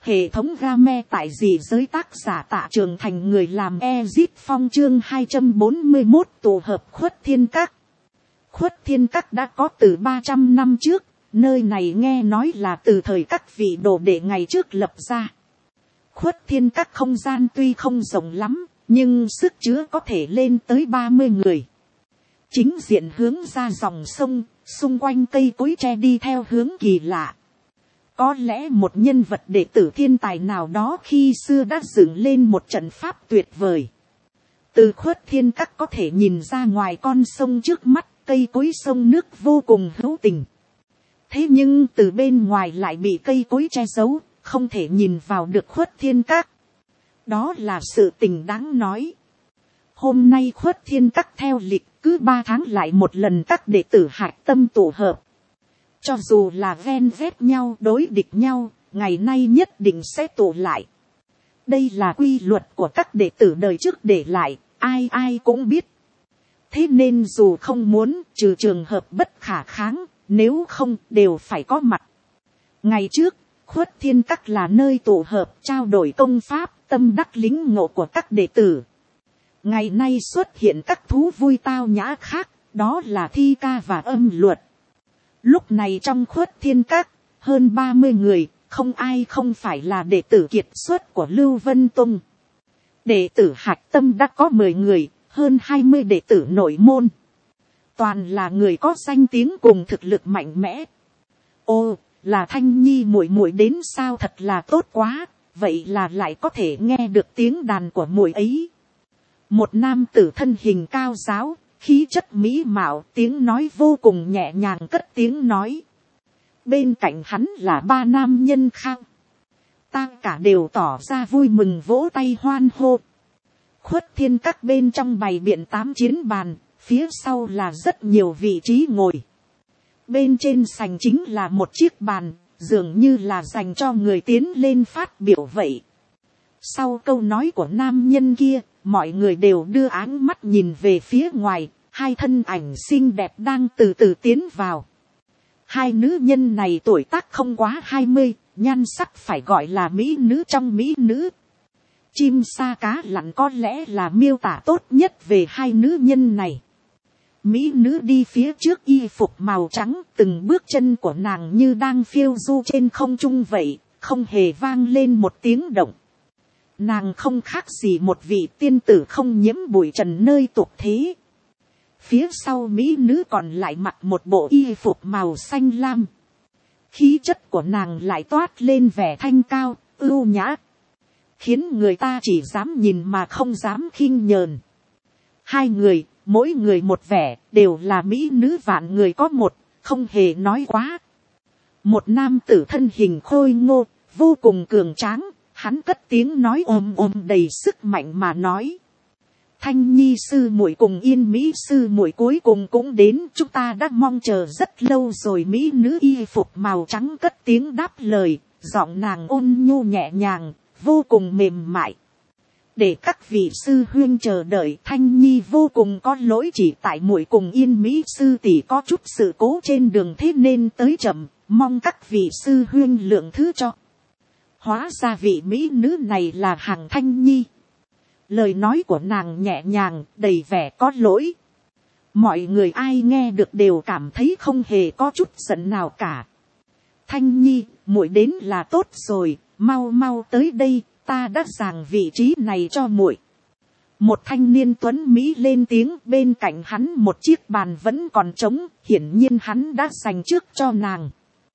Hệ thống game tại dị giới tác giả Tạ Trường Thành người làm Ezit Phong chương 241 tổ hợp Khuất Thiên Các. Khuất Thiên Các đã có từ 300 năm trước, nơi này nghe nói là từ thời các vị đồ đệ ngày trước lập ra. Khuất Thiên Các không gian tuy không rộng lắm, nhưng sức chứa có thể lên tới 30 người. Chính diện hướng ra dòng sông, xung quanh cây cối tre đi theo hướng kỳ lạ. Có lẽ một nhân vật đệ tử thiên tài nào đó khi xưa đã dựng lên một trận pháp tuyệt vời. Từ Khuất Thiên Các có thể nhìn ra ngoài con sông trước mắt, cây cối sông nước vô cùng hữu tình. Thế nhưng từ bên ngoài lại bị cây cối che giấu, không thể nhìn vào được Khuất Thiên Các. Đó là sự tình đáng nói. Hôm nay Khuất Thiên Các theo lịch cứ 3 tháng lại một lần các đệ tử hạch tâm tụ hợp. Cho dù là ven vét nhau đối địch nhau, ngày nay nhất định sẽ tụ lại. Đây là quy luật của các đệ tử đời trước để lại, ai ai cũng biết. Thế nên dù không muốn, trừ trường hợp bất khả kháng, nếu không đều phải có mặt. Ngày trước, Khuất Thiên Các là nơi tụ hợp trao đổi công pháp, tâm đắc lính ngộ của các đệ tử. Ngày nay xuất hiện các thú vui tao nhã khác, đó là thi ca và âm luật. Lúc này trong Khuất Thiên Các, hơn 30 người, không ai không phải là đệ tử kiệt xuất của Lưu Vân Tông. Đệ tử hạch tâm đã có 10 người, hơn 20 đệ tử nội môn. Toàn là người có danh tiếng cùng thực lực mạnh mẽ. Ô, là Thanh Nhi muội muội đến sao, thật là tốt quá, vậy là lại có thể nghe được tiếng đàn của muội ấy. Một nam tử thân hình cao ráo, khí chất mỹ mạo, tiếng nói vô cùng nhẹ nhàng cất tiếng nói. Bên cạnh hắn là 3 nam nhân khác. Ta cả đều tỏ ra vui mừng vỗ tay hoan hô. Khuất Thiên Các bên trong bày biện 8 chiến bàn, phía sau là rất nhiều vị trí ngồi. Bên trên sành chính là một chiếc bàn, dường như là dành cho người tiến lên phát biểu vậy. Sau câu nói của nam nhân kia, mọi người đều đưa áng mắt nhìn về phía ngoài, 2 thân ảnh xinh đẹp đang từ từ tiến vào. 2 nữ nhân này tuổi tác không quá 20, nhan sắc phải gọi là mỹ nữ trong mỹ nữ. Chim sa cá lặn có lẽ là miêu tả tốt nhất về 2 nữ nhân này. Mỹ nữ đi phía trước y phục màu trắng, từng bước chân của nàng như đang phiêu du trên không trung vậy, không hề vang lên một tiếng động. Nàng không khác gì một vị tiên tử không nhiễm bụi trần nơi tục thế. Phía sau mỹ nữ còn lại mặc một bộ y phục màu xanh lam. Khí chất của nàng lại toát lên vẻ thanh cao, ưu nhã, khiến người ta chỉ dám nhìn mà không dám khinh nhờn. 2 người, mỗi người một vẻ, đều là mỹ nữ vạn người có một, không hề nói quá. Một nam tử thân hình khôi ngô, vô cùng cường tráng, hắn cất tiếng nói ồm ồm đầy sức mạnh mà nói. Thanh Nhi sư muội cùng Yên Mỹ sư muội cuối cùng cũng đến, chúng ta đã mong chờ rất lâu rồi. Mỹ nữ y phục màu trắng cất tiếng đáp lời, giọng nàng ôn nhu nhẹ nhàng, vô cùng mềm mại. Để các vị sư huyên chờ đợi, Thanh Nhi vô cùng có lỗi, chỉ tại muội cùng Yên Mỹ sư tỷ có chút sự cố trên đường thế nên tới chậm, mong các vị sư huyên lượng thứ cho. Hóa ra vị mỹ nữ này là Hằng Thanh Nhi. Lời nói của nàng nhẹ nhàng, đầy vẻ có lỗi. Mọi người ai nghe được đều cảm thấy không hề có chút giận nào cả. Thanh Nhi, muội đến là tốt rồi, mau mau tới đây, ta đã dàng vị trí này cho muội. Một thanh niên tuấn mỹ lên tiếng, bên cạnh hắn một chiếc bàn vẫn còn trống, hiển nhiên hắn đã dành trước cho nàng.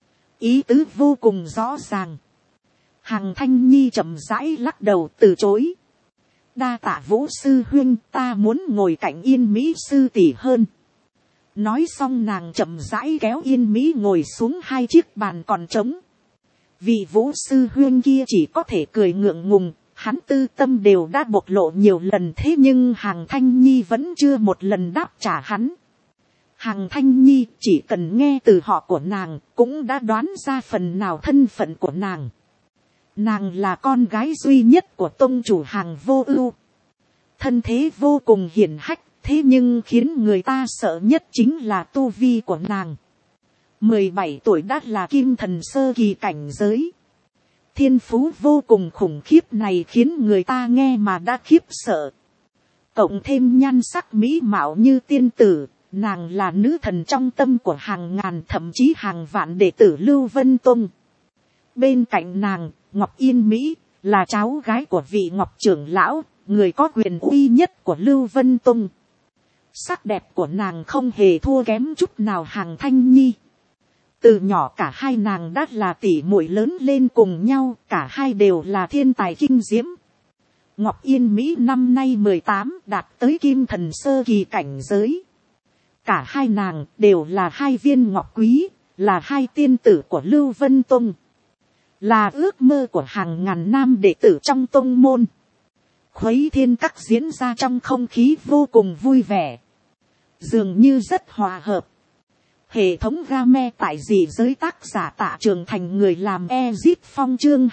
Ý tứ vô cùng rõ ràng. Hằng Thanh Nhi chậm rãi lắc đầu từ chối. Đa tạ Vũ sư huyên, ta muốn ngồi cạnh Yên Mỹ sư tỷ hơn. Nói xong nàng chậm rãi kéo Yên Mỹ ngồi xuống 2 chiếc bàn còn trống. Vị Vũ sư huyên kia chỉ có thể cười ngượng ngùng, hắn tư tâm đều đã bộc lộ nhiều lần, thế nhưng Hằng Thanh Nhi vẫn chưa một lần đáp trả hắn. Hằng Thanh Nhi chỉ cần nghe từ họ của nàng, cũng đã đoán ra phần nào thân phận của nàng. Nàng là con gái duy nhất của tông chủ Hằng Vô Ưu. Thân thế vô cùng hiển hách, thế nhưng khiến người ta sợ nhất chính là tu vi của nàng. 17 tuổi đã là kim thần sơ kỳ cảnh giới. Thiên phú vô cùng khủng khiếp này khiến người ta nghe mà đã khiếp sợ. Cộng thêm nhan sắc mỹ mạo như tiên tử, nàng là nữ thần trong tâm của hàng ngàn thậm chí hàng vạn đệ tử Lưu Vân Tông. Bên cạnh nàng, Ngọc Yên Mỹ, là cháu gái của vị Ngọc trưởng lão, người có quyền uy nhất của Lưu Vân Tông. Sắc đẹp của nàng không hề thua kém chút nào Hằng Thanh Nhi. Từ nhỏ cả hai nàng đã là tỷ muội lớn lên cùng nhau, cả hai đều là thiên tài kinh diễm. Ngọc Yên Mỹ năm nay 18, đạt tới kim thần sơ kỳ cảnh giới. Cả hai nàng đều là hai viên ngọc quý, là hai tiên tử của Lưu Vân Tông. Là ước mơ của hàng ngàn nam đệ tử trong tông môn. Khuấy Thiên Các diễn ra trong không khí vô cùng vui vẻ. Dường như rất hòa hợp. Hệ thống game tại dị giới tác giả Tạ Trường Thành, người làm Ezit Phong chương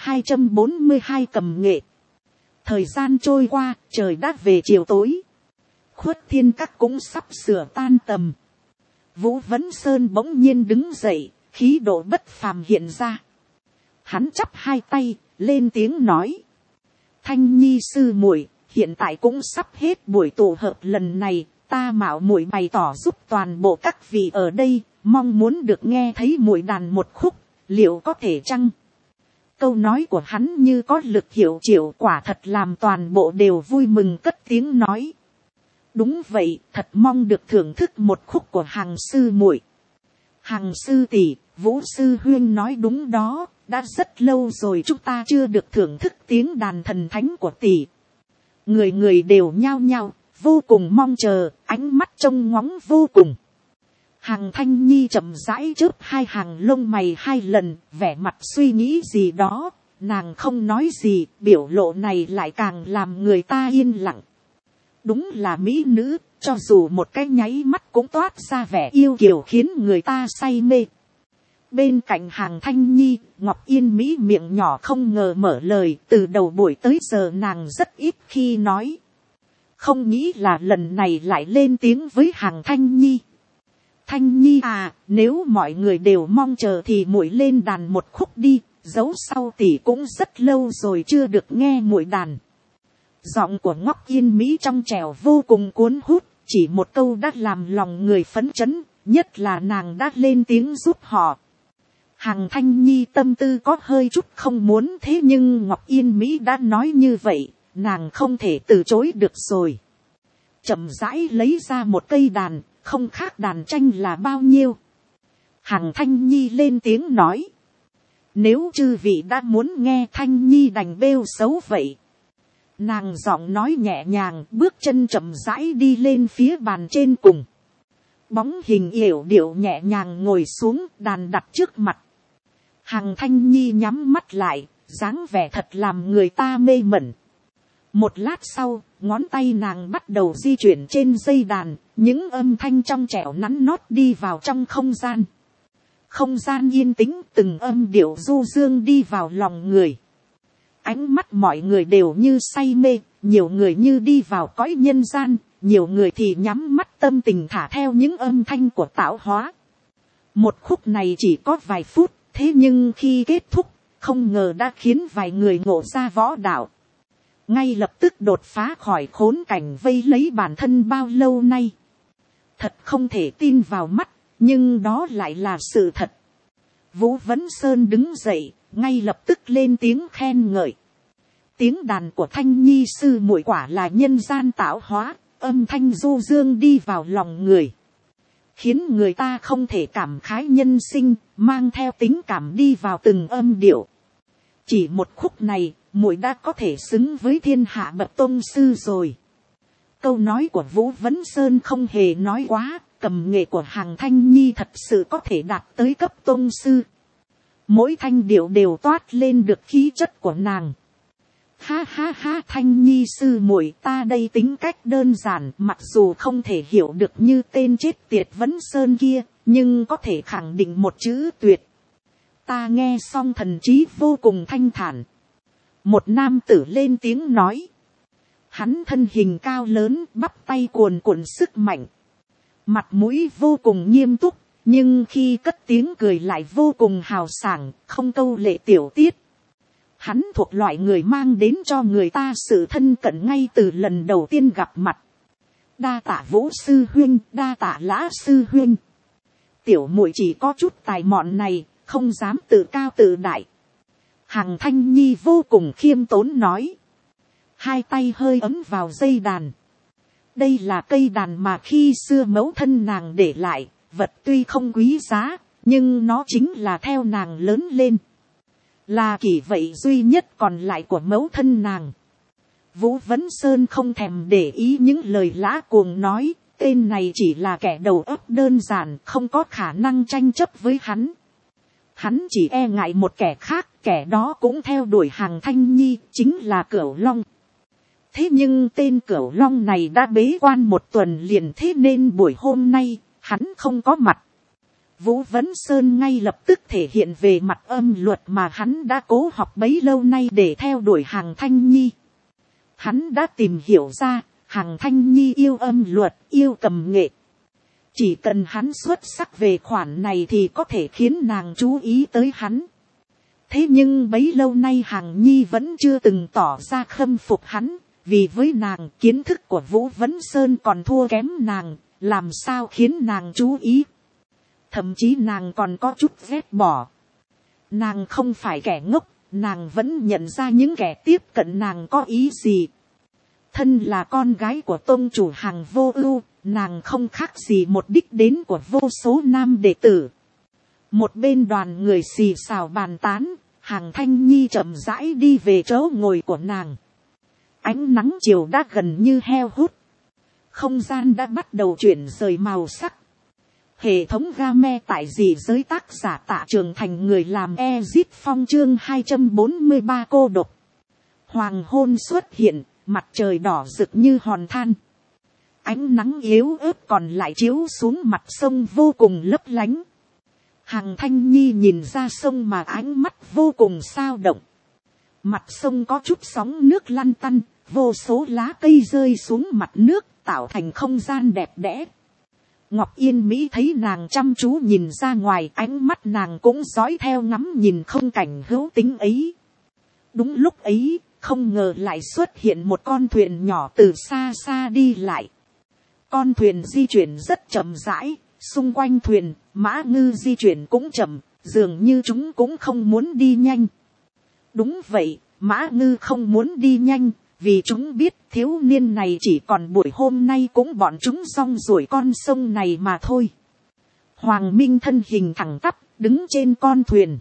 242 cầm nghệ. Thời gian trôi qua, trời đã về chiều tối. Khuất Thiên Các cũng sắp sửa tan tầm. Vũ Vấn Sơn bỗng nhiên đứng dậy, khí độ bất phàm hiện ra. Hắn chắp hai tay, lên tiếng nói. Thanh Nhi sư muội, hiện tại cũng sắp hết buổi tụ hợp lần này, ta mạo muội bày tỏ giúp toàn bộ các vị ở đây, mong muốn được nghe thấy muội đàn một khúc, liệu có thể chăng? Câu nói của hắn như có lực hiệu triệu, quả thật làm toàn bộ đều vui mừng cất tiếng nói. Đúng vậy, thật mong được thưởng thức một khúc của Hằng sư muội. Hằng sư tỷ, Vũ sư huyên nói đúng đó, đã rất lâu rồi chúng ta chưa được thưởng thức tiếng đàn thần thánh của tỷ. Người người đều nhao nhao, vô cùng mong chờ, ánh mắt trông ngóng vô cùng. Hằng Thanh Nhi chậm rãi chớp hai hàng lông mày hai lần, vẻ mặt suy nghĩ gì đó, nàng không nói gì, biểu lộ này lại càng làm người ta yên lặng. Đúng là mỹ nữ, cho dù một cái nháy mắt cũng toát ra vẻ yêu kiều khiến người ta say mê. Bên cạnh Hằng Thanh Nhi, Ngọc Yên Mỹ miệng nhỏ không ngờ mở lời, từ đầu buổi tới giờ nàng rất ít khi nói. Không nghĩ là lần này lại lên tiếng với Hằng Thanh Nhi. Thanh Nhi à, nếu mọi người đều mong chờ thì muội lên đàn một khúc đi, dẫu sau tỷ cũng rất lâu rồi chưa được nghe muội đàn. Giọng của Ngọc Yên Mỹ trong trẻo vô cùng cuốn hút, chỉ một câu đã làm lòng người phấn chấn, nhất là nàng đã lên tiếng giúp họ. Hằng Thanh Nhi tâm tư có hơi chút không muốn, thế nhưng Ngọc Yên Mỹ đã nói như vậy, nàng không thể từ chối được rồi. Chậm rãi lấy ra một cây đàn, không khác đàn tranh là bao nhiêu. Hằng Thanh Nhi lên tiếng nói. Nếu chư vị đã muốn nghe Thanh Nhi đành bêu xấu vậy. Nàng giọng nói nhẹ nhàng, bước chân chậm rãi đi lên phía bàn trên cùng. Bóng hình yểu điệu nhẹ nhàng ngồi xuống, đàn đặt trước mặt. Hằng Thanh Nhi nhắm mắt lại, dáng vẻ thật làm người ta mê mẩn. Một lát sau, ngón tay nàng bắt đầu di chuyển trên dây đàn, những âm thanh trong trẻo nắn nót đi vào trong không gian. Không gian yên tĩnh, từng âm điệu du dương đi vào lòng người. Ánh mắt mọi người đều như say mê, nhiều người như đi vào cõi nhân gian, nhiều người thì nhắm mắt tâm tình thả theo những âm thanh của tạo hóa. Một khúc này chỉ có vài phút, thế nhưng khi kết thúc, không ngờ đã khiến vài người ngộ ra võ đạo. Ngay lập tức đột phá khỏi khốn cảnh vây lấy bản thân bao lâu nay. Thật không thể tin vào mắt, nhưng đó lại là sự thật. Vũ Vấn Sơn đứng dậy, ngay lập tức lên tiếng khen ngợi. Tiếng đàn của Thanh Nhi sư muội quả là nhân gian tạo hóa, âm thanh du dương đi vào lòng người. Khiến người ta không thể cảm khái nhân sinh, mang theo tính cảm đi vào từng âm điệu. Chỉ một khúc này, muội đã có thể xứng với thiên hạ bậc tôn sư rồi. Câu nói của Vũ Vấn Sơn không hề nói quá, cầm nghệ của Hằng Thanh Nhi thật sự có thể đạt tới cấp tôn sư. Mỗi thanh điệu đều toát lên được khí chất của nàng. Ha ha ha, Thanh Nhi sư muội, ta đây tính cách đơn giản, mặc dù không thể hiểu được như tên chết tiệt Vấn Sơn kia, nhưng có thể khẳng định một chữ tuyệt. Ta nghe xong thần trí vô cùng thanh thản. Một nam tử lên tiếng nói. Hắn thân hình cao lớn, bắp tay cuồn cuộn sức mạnh. Mặt mũi vô cùng nghiêm túc, nhưng khi cất tiếng cười lại vô cùng hào sảng, không câu lệ tiểu tiết. Hắn thuộc loại người mang đến cho người ta sự thân cận ngay từ lần đầu tiên gặp mặt. Đa tạ Vũ sư huynh, đa tạ Lã sư huynh. Tiểu muội chỉ có chút tài mọn này, không dám tự cao tự đại. Hằng Thanh Nhi vô cùng khiêm tốn nói. Hai tay hơi ấm vào dây đàn. Đây là cây đàn mà khi xưa mẫu thân nàng để lại, vật tuy không quý giá, nhưng nó chính là theo nàng lớn lên. Là kỷ vậy duy nhất còn lại của mẫu thân nàng. Vũ Vấn Sơn không thèm để ý những lời lã cuồng nói, tên này chỉ là kẻ đầu óc đơn giản, không có khả năng tranh chấp với hắn. Hắn chỉ e ngại một kẻ khác, kẻ đó cũng theo đuổi Hằng Thanh Nhi, chính là Cửu Long. Thế nhưng tên Cửu Long này đã bế quan một tuần liền, thế nên buổi hôm nay, hắn không có mặt. Vũ Vấn Sơn ngay lập tức thể hiện về mặt âm luật mà hắn đã cố học bấy lâu nay để theo đuổi Hằng Thanh Nhi. Hắn đã tìm hiểu ra, Hằng Thanh Nhi yêu âm luật, yêu cầm nghệ. Chỉ cần hắn xuất sắc về khoản này thì có thể khiến nàng chú ý tới hắn. Thế nhưng bấy lâu nay Hằng Nhi vẫn chưa từng tỏ ra khâm phục hắn, vì với nàng kiến thức của Vũ Vấn Sơn còn thua kém nàng, làm sao khiến nàng chú ý. Thậm chí nàng còn có chút ghét bỏ. Nàng không phải kẻ ngốc, nàng vẫn nhận ra những kẻ tiếp cận nàng có ý gì. Thân là con gái của tôn chủ Hằng Vô Ưu, nàng không khác gì một đích đến của vô số nam đệ tử. Một bên đoàn người xì xào bàn tán, Hằng Thanh Nhi chậm rãi đi về chỗ ngồi của nàng. Ánh nắng chiều đã gần như heo hút. Không gian đã bắt đầu chuyển rời màu sắc. Hệ thống game tại dị giới tác giả Tạ Trường Thành, người làm Ezit Phong, chương 243 cô độc. Hoàng hôn xuất hiện, mặt trời đỏ rực như hòn than. Ánh nắng yếu ớt còn lại chiếu xuống mặt sông vô cùng lấp lánh. Hằng Thanh Nhi nhìn ra sông mà ánh mắt vô cùng sao động. Mặt sông có chút sóng nước lăn tăn, vô số lá cây rơi xuống mặt nước, tạo thành không gian đẹp đẽ. Ngọc Yên Mỹ thấy nàng chăm chú nhìn ra ngoài, ánh mắt nàng cũng dõi theo ngắm nhìn không cảnh hữu tính ấy. Đúng lúc ấy, không ngờ lại xuất hiện một con thuyền nhỏ từ xa xa đi lại. Con thuyền di chuyển rất chậm rãi, xung quanh thuyền, mã ngư di chuyển cũng chậm, dường như chúng cũng không muốn đi nhanh. Đúng vậy, mã ngư không muốn đi nhanh, vì chúng biết thiếu niên này chỉ còn buổi hôm nay cũng bọn chúng rong ruổi con sông này mà thôi. Hoàng Minh thân hình thẳng tắp, đứng trên con thuyền.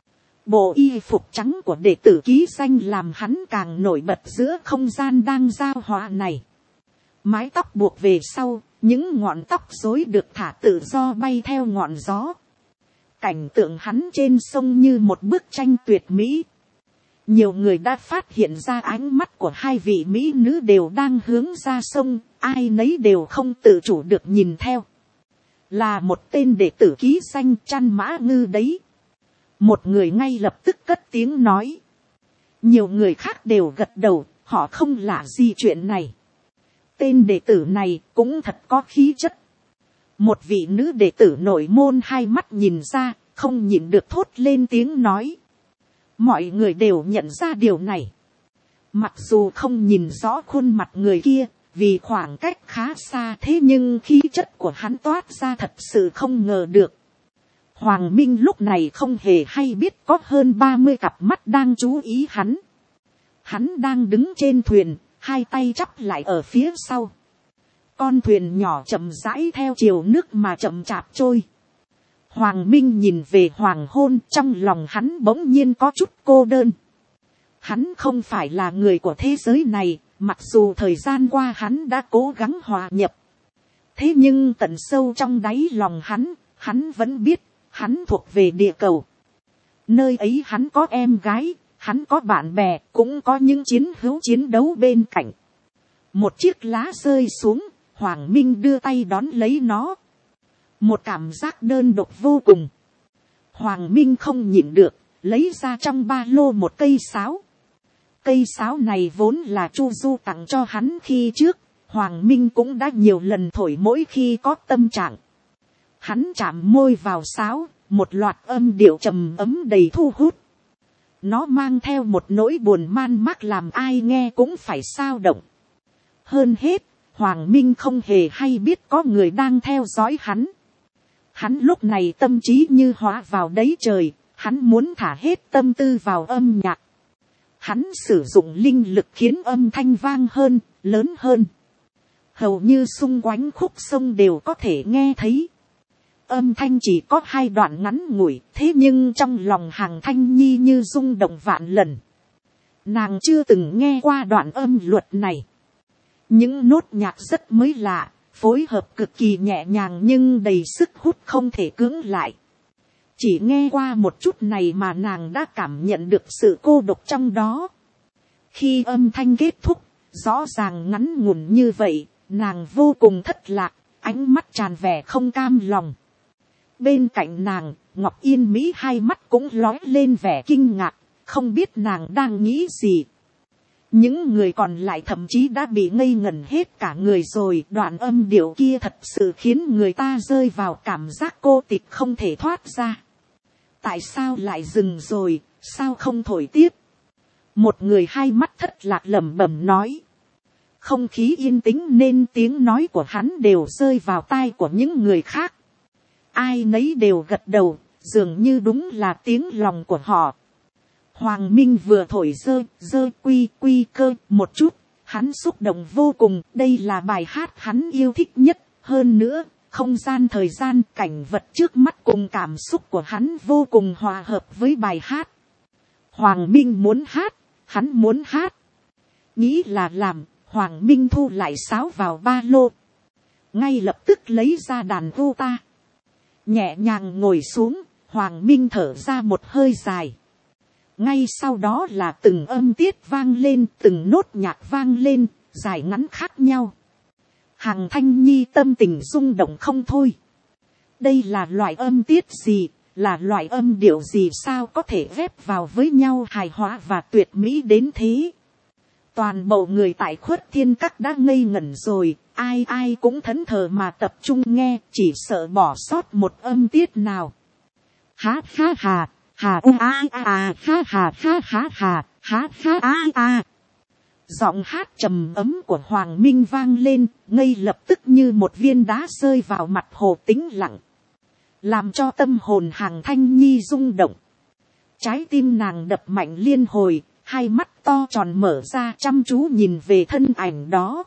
Bộ y phục trắng của đệ tử ký danh làm hắn càng nổi bật giữa không gian đang giao hòa này. Mái tóc buộc về sau, những ngọn tóc rối được thả tự do bay theo ngọn gió. Cảnh tượng hắn trên sông như một bức tranh tuyệt mỹ. Nhiều người đã phát hiện ra ánh mắt của hai vị mỹ nữ đều đang hướng ra sông, ai nấy đều không tự chủ được nhìn theo. Là một tên đệ tử ký danh Chăn Mã Ngư đấy. Một người ngay lập tức cất tiếng nói. Nhiều người khác đều gật đầu, họ không lạ gì chuyện này. Tên đệ tử này cũng thật có khí chất. Một vị nữ đệ tử nội môn hai mắt nhìn ra, không nhịn được thốt lên tiếng nói. Mọi người đều nhận ra điều này. Mặc dù không nhìn rõ khuôn mặt người kia, vì khoảng cách khá xa, thế nhưng khí chất của hắn toát ra thật sự không ngờ được. Hoàng Minh lúc này không hề hay biết có hơn 30 cặp mắt đang chú ý hắn. Hắn đang đứng trên thuyền, hai tay chắp lại ở phía sau. Con thuyền nhỏ chậm rãi theo chiều nước mà chậm chạp trôi. Hoàng Minh nhìn về hoàng hôn, trong lòng hắn bỗng nhiên có chút cô đơn. Hắn không phải là người của thế giới này, mặc dù thời gian qua hắn đã cố gắng hòa nhập. Thế nhưng tận sâu trong đáy lòng hắn vẫn biết, hắn thuộc về địa cầu. Nơi ấy hắn có em gái, hắn có bạn bè, cũng có những chiến hữu chiến đấu bên cạnh. Một chiếc lá rơi xuống, Hoàng Minh đưa tay đón lấy nó. Một cảm giác đơn độc vô cùng. Hoàng Minh không nhịn được, lấy ra trong ba lô một cây sáo. Cây sáo này vốn là Chu Du tặng cho hắn khi trước, Hoàng Minh cũng đã nhiều lần thổi mỗi khi có tâm trạng. Hắn chạm môi vào sáo, một loạt âm điệu trầm ấm đầy thu hút. Nó mang theo một nỗi buồn man mác làm ai nghe cũng phải xao động. Hơn hết, Hoàng Minh không hề hay biết có người đang theo dõi hắn. Hắn lúc này tâm trí như hóa vào đấy trời, hắn muốn thả hết tâm tư vào âm nhạc. Hắn sử dụng linh lực khiến âm thanh vang hơn, lớn hơn. Hầu như xung quanh khúc sông đều có thể nghe thấy. Âm thanh chỉ có 2 đoạn ngắn ngủi, thế nhưng trong lòng Hằng Thanh Nhi như rung động vạn lần. Nàng chưa từng nghe qua đoạn âm luật này. Những nốt nhạc rất mới lạ, phối hợp cực kỳ nhẹ nhàng nhưng đầy sức hút không thể cưỡng lại. Chỉ nghe qua một chút này mà nàng đã cảm nhận được sự cô độc trong đó. Khi âm thanh kết thúc, rõ ràng ngắn ngủn như vậy, nàng vô cùng thất lạc, ánh mắt tràn vẻ không cam lòng. Bên cạnh nàng, Ngọc Yên Mỹ 2 mắt cũng lóe lên vẻ kinh ngạc, không biết nàng đang nghĩ gì. Những người còn lại thậm chí đã bị ngây ngẩn hết cả người rồi. Đoạn âm điệu kia thật sự khiến người ta rơi vào cảm giác cô tịch không thể thoát ra. Tại sao lại dừng rồi, sao không thổi tiếp? Một người 2 mắt thất lạc lẩm bẩm nói. Không khí yên tĩnh nên tiếng nói của hắn đều rơi vào tai của những người khác. Ai nấy đều gật đầu, dường như đúng là tiếng lòng của họ. Hoàng Minh vừa thổi dơ quy quy cơ một chút, hắn xúc động vô cùng, đây là bài hát hắn yêu thích nhất. Hơn nữa, không gian thời gian cảnh vật trước mắt cùng cảm xúc của hắn vô cùng hòa hợp với bài hát. Hoàng Minh muốn hát, hắn muốn hát. Nghĩ là làm, Hoàng Minh thu lại sáo vào ba lô. Ngay lập tức lấy ra đàn guitar. Nhẹ nhàng ngồi xuống, Hoàng Minh thở ra một hơi dài. Ngay sau đó là từng âm tiết vang lên, từng nốt nhạc vang lên, dài ngắn khác nhau. Hằng Thanh Nhi tâm tình rung động không thôi. Đây là loại âm tiết gì, là loại âm điệu gì sao có thể ghép vào với nhau hài hòa và tuyệt mỹ đến thế. Toàn bộ người tại Khuất Thiên Các đã ngây ngẩn rồi, ai ai cũng thẫn thờ mà tập trung nghe, chỉ sợ bỏ sót một âm tiết nào. Ha ha ha, ha a a ha ha ha ha ha ha ha a a. Giọng hát trầm ấm của Hoàng Minh vang lên, ngay lập tức như một viên đá rơi vào mặt hồ tĩnh lặng, làm cho tâm hồn Hằng Thanh Nhi rung động. Trái tim nàng đập mạnh liên hồi, 2 mắt to tròn mở ra chăm chú nhìn về thân ảnh đó.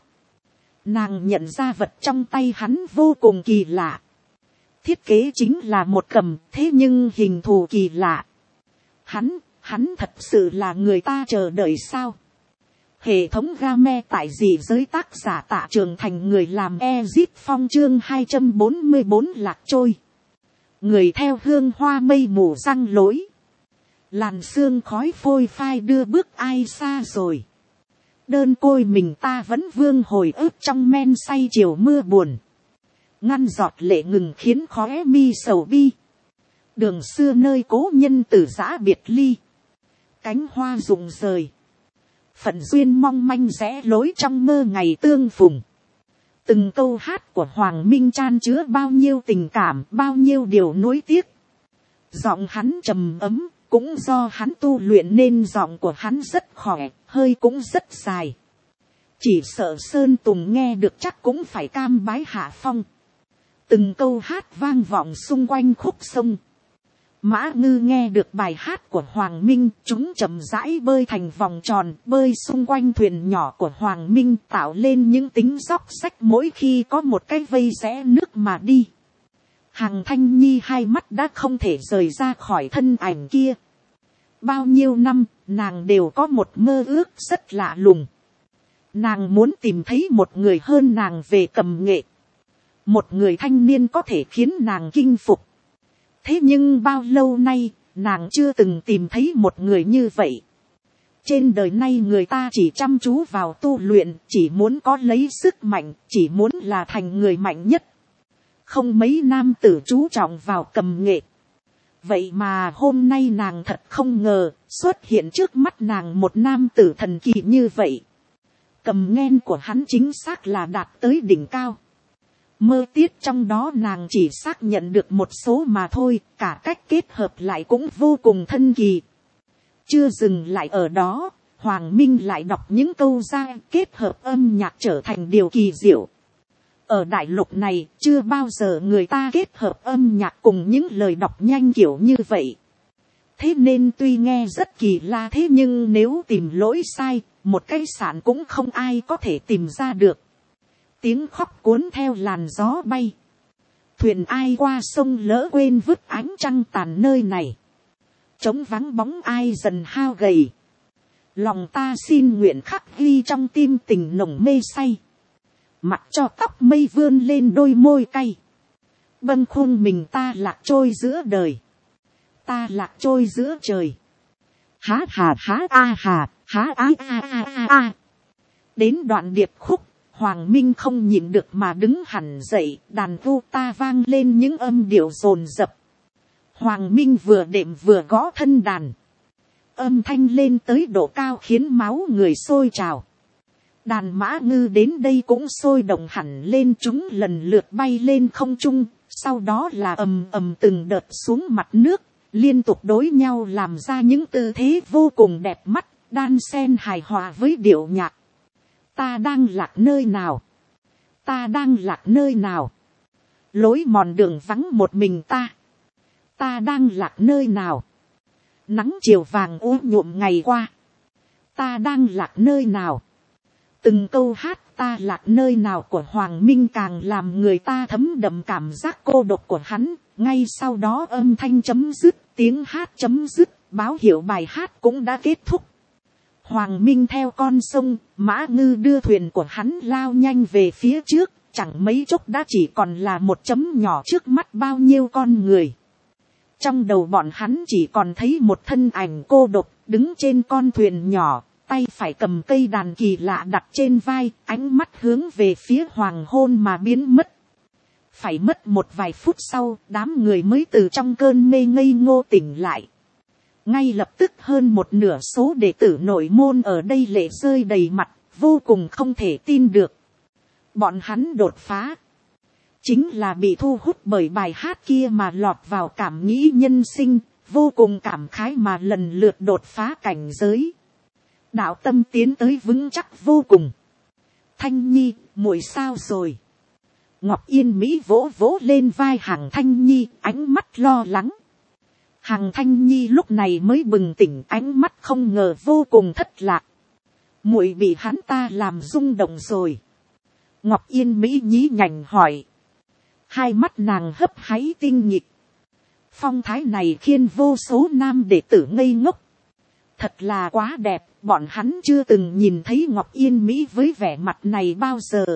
Nàng nhận ra vật trong tay hắn vô cùng kỳ lạ. Thiết kế chính là một cầm, thế nhưng hình thù kỳ lạ. Hắn thật sự là người ta chờ đợi sao? Hệ thống game tại dị giới tác giả Tạ Trường Thành, người làm Ezip Phong, chương 244 lạc trôi. Người theo hương hoa mây mù răng lối. Làn sương khói phôi phai đưa bước ai xa rồi. Đơn côi mình ta vẫn vương hồi ức trong men say chiều mưa buồn. Ngăn giọt lệ ngừng khiến khóe mi sầu bi. Đường xưa nơi cố nhân tử giã biệt ly. Cánh hoa rụng rời. Phận duyên mong manh rẽ lối trong mơ ngày tương phùng. Từng câu hát của Hoàng Minh chan chứa bao nhiêu tình cảm, bao nhiêu điều nuối tiếc. Giọng hắn trầm ấm, cũng do hắn tu luyện nên giọng của hắn rất khỏe, hơi cũng rất dài. Chỉ sợ Sơn Tùng nghe được chắc cũng phải cam bái hạ phong. Từng câu hát vang vọng xung quanh khúc sông. Mã Ngư nghe được bài hát của Hoàng Minh, chúng chậm rãi bơi thành vòng tròn, bơi xung quanh thuyền nhỏ của Hoàng Minh, tạo lên những tính dốc sách mỗi khi có một cái vây rẽ nước mà đi. Hằng Thanh Nhi 2 mắt đã không thể rời ra khỏi thân ảnh kia. Bao nhiêu năm, nàng đều có một mơ ước rất lạ lùng. Nàng muốn tìm thấy một người hơn nàng về cầm nghệ. Một người thanh niên có thể khiến nàng kinh phục. Thế nhưng bao lâu nay, nàng chưa từng tìm thấy một người như vậy. Trên đời này người ta chỉ chăm chú vào tu luyện, chỉ muốn có lấy sức mạnh, chỉ muốn là thành người mạnh nhất. Không mấy nam tử chú trọng vào cầm nghệ. Vậy mà hôm nay nàng thật không ngờ, xuất hiện trước mắt nàng một nam tử thần kỳ như vậy. Cầm nghen của hắn chính xác là đạt tới đỉnh cao. Mơ tiết trong đó nàng chỉ xác nhận được một số mà thôi, cả cách kết hợp lại cũng vô cùng thân kỳ. Chưa dừng lại ở đó, Hoàng Minh lại đọc những câu ra kết hợp âm nhạc trở thành điều kỳ diệu. Ở đại lục này, chưa bao giờ người ta kết hợp âm nhạc cùng những lời đọc nhanh kiểu như vậy. Thế nên tuy nghe rất kỳ lạ thế nhưng nếu tìm lỗi sai, một cái sản cũng không ai có thể tìm ra được. Tiếng khóc cuốn theo làn gió bay. Thuyền ai qua sông lỡ quên vứt ánh trăng tàn nơi này. Trống vắng bóng ai dần hao gầy. Lòng ta xin nguyện khắc ghi trong tim tình nồng mê say. Mặc cho tóc mây vươn lên đôi môi cay. Bâng khuâng mình ta lạc trôi giữa đời. Ta lạc trôi giữa trời. Há hà há a hà, há á a a a a. Đến đoạn điệp khúc, Hoàng Minh không nhịn được mà đứng hẳn dậy, đàn guitar vang lên những âm điệu dồn dập. Hoàng Minh vừa đệm vừa gõ thân đàn. Âm thanh lên tới độ cao khiến máu người sôi trào. Đàn mã ngư đến đây cũng sôi động hẳn lên, chúng lần lượt bay lên không trung, sau đó là ầm ầm từng đợt xuống mặt nước, liên tục đối nhau làm ra những tư thế vô cùng đẹp mắt, đan xen hài hòa với điệu nhạc. Ta đang lạc nơi nào? Ta đang lạc nơi nào? Lối mòn đường vắng một mình ta. Ta đang lạc nơi nào? Nắng chiều vàng úa nhuộm ngày qua. Ta đang lạc nơi nào? Từng câu hát ta lạc nơi nào của Hoàng Minh càng làm người ta thấm đậm cảm giác cô độc của hắn. Ngay sau đó âm thanh chấm dứt, tiếng hát chấm dứt, báo hiệu bài hát cũng đã kết thúc. Hoàng Minh theo con sông, mã ngư đưa thuyền của hắn lao nhanh về phía trước, chẳng mấy chốc đã chỉ còn là một chấm nhỏ trước mắt bao nhiêu con người. Trong đầu bọn hắn chỉ còn thấy một thân ảnh cô độc, đứng trên con thuyền nhỏ, tay phải cầm cây đàn kỳ lạ đặt trên vai, ánh mắt hướng về phía hoàng hôn mà biến mất. Phải mất một vài phút sau, đám người mới từ trong cơn mê ngây ngô tỉnh lại. Ngay lập tức hơn một nửa số đệ tử nội môn ở đây lệ rơi đầy mặt, vô cùng không thể tin được. Bọn hắn đột phá. Chính là bị thu hút bởi bài hát kia mà lọt vào cảm nghĩ nhân sinh, vô cùng cảm khái mà lần lượt đột phá cảnh giới. Đạo tâm tiến tới vững chắc vô cùng. Thanh Nhi, muội sao rồi? Ngọc Yên Mỹ vỗ vỗ lên vai Hằng Thanh Nhi, ánh mắt lo lắng. Hằng Thanh Nhi lúc này mới bừng tỉnh, ánh mắt không ngờ vô cùng thất lạc. Muội bị hắn ta làm rung động rồi. Ngọc Yên Mỹ nhí nhảnh hỏi. Hai mắt nàng hấp háy tinh nghịch. Phong thái này khiến vô số nam đệ tử ngây ngốc. Thật là quá đẹp, bọn hắn chưa từng nhìn thấy Ngọc Yên Mỹ với vẻ mặt này bao giờ.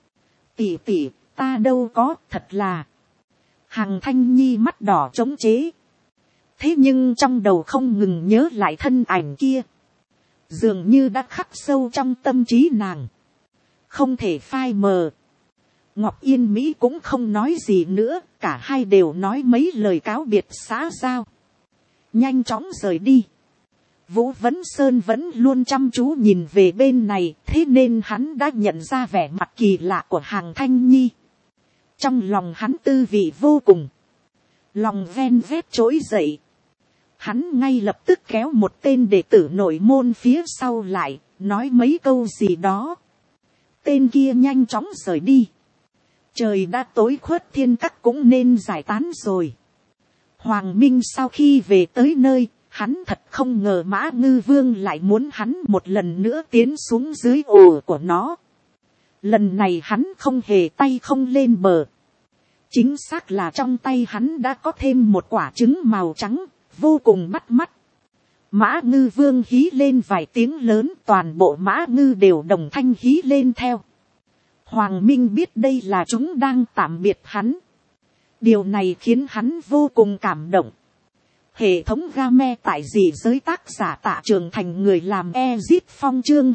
Tỷ tỷ, ta đâu có, thật là. Hằng Thanh Nhi mắt đỏ chống chế. Thế nhưng trong đầu không ngừng nhớ lại thân ảnh kia. Dường như đã khắc sâu trong tâm trí nàng. Không thể phai mờ. Ngọc Yên Mỹ cũng không nói gì nữa, cả hai đều nói mấy lời cáo biệt xã giao. Nhanh chóng rời đi. Vũ Vấn Sơn vẫn luôn chăm chú nhìn về bên này, thế nên hắn đã nhận ra vẻ mặt kỳ lạ của Hằng Thanh Nhi. Trong lòng hắn tư vị vô cùng. Lòng ven vét trỗi dậy. Hắn ngay lập tức kéo một tên đệ tử nội môn phía sau lại, nói mấy câu gì đó. Tên kia nhanh chóng rời đi. Trời đã tối khuất, thiên các cũng nên giải tán rồi. Hoàng Minh sau khi về tới nơi, hắn thật không ngờ Mã Ngư Vương lại muốn hắn một lần nữa tiến xuống dưới ổ của nó. Lần này hắn không hề tay không lên bờ. Chính xác là trong tay hắn đã có thêm một quả trứng màu trắng, vô cùng bắt mắt. Mã Ngư Vương hí lên vài tiếng lớn, toàn bộ Mã Ngư đều đồng thanh hí lên theo. Hoàng Minh biết đây là chúng đang tạm biệt hắn. Điều này khiến hắn vô cùng cảm động. Hệ thống game tại dị giới tác giả Tạ Trường Thành, người làm Ezit Phong, chương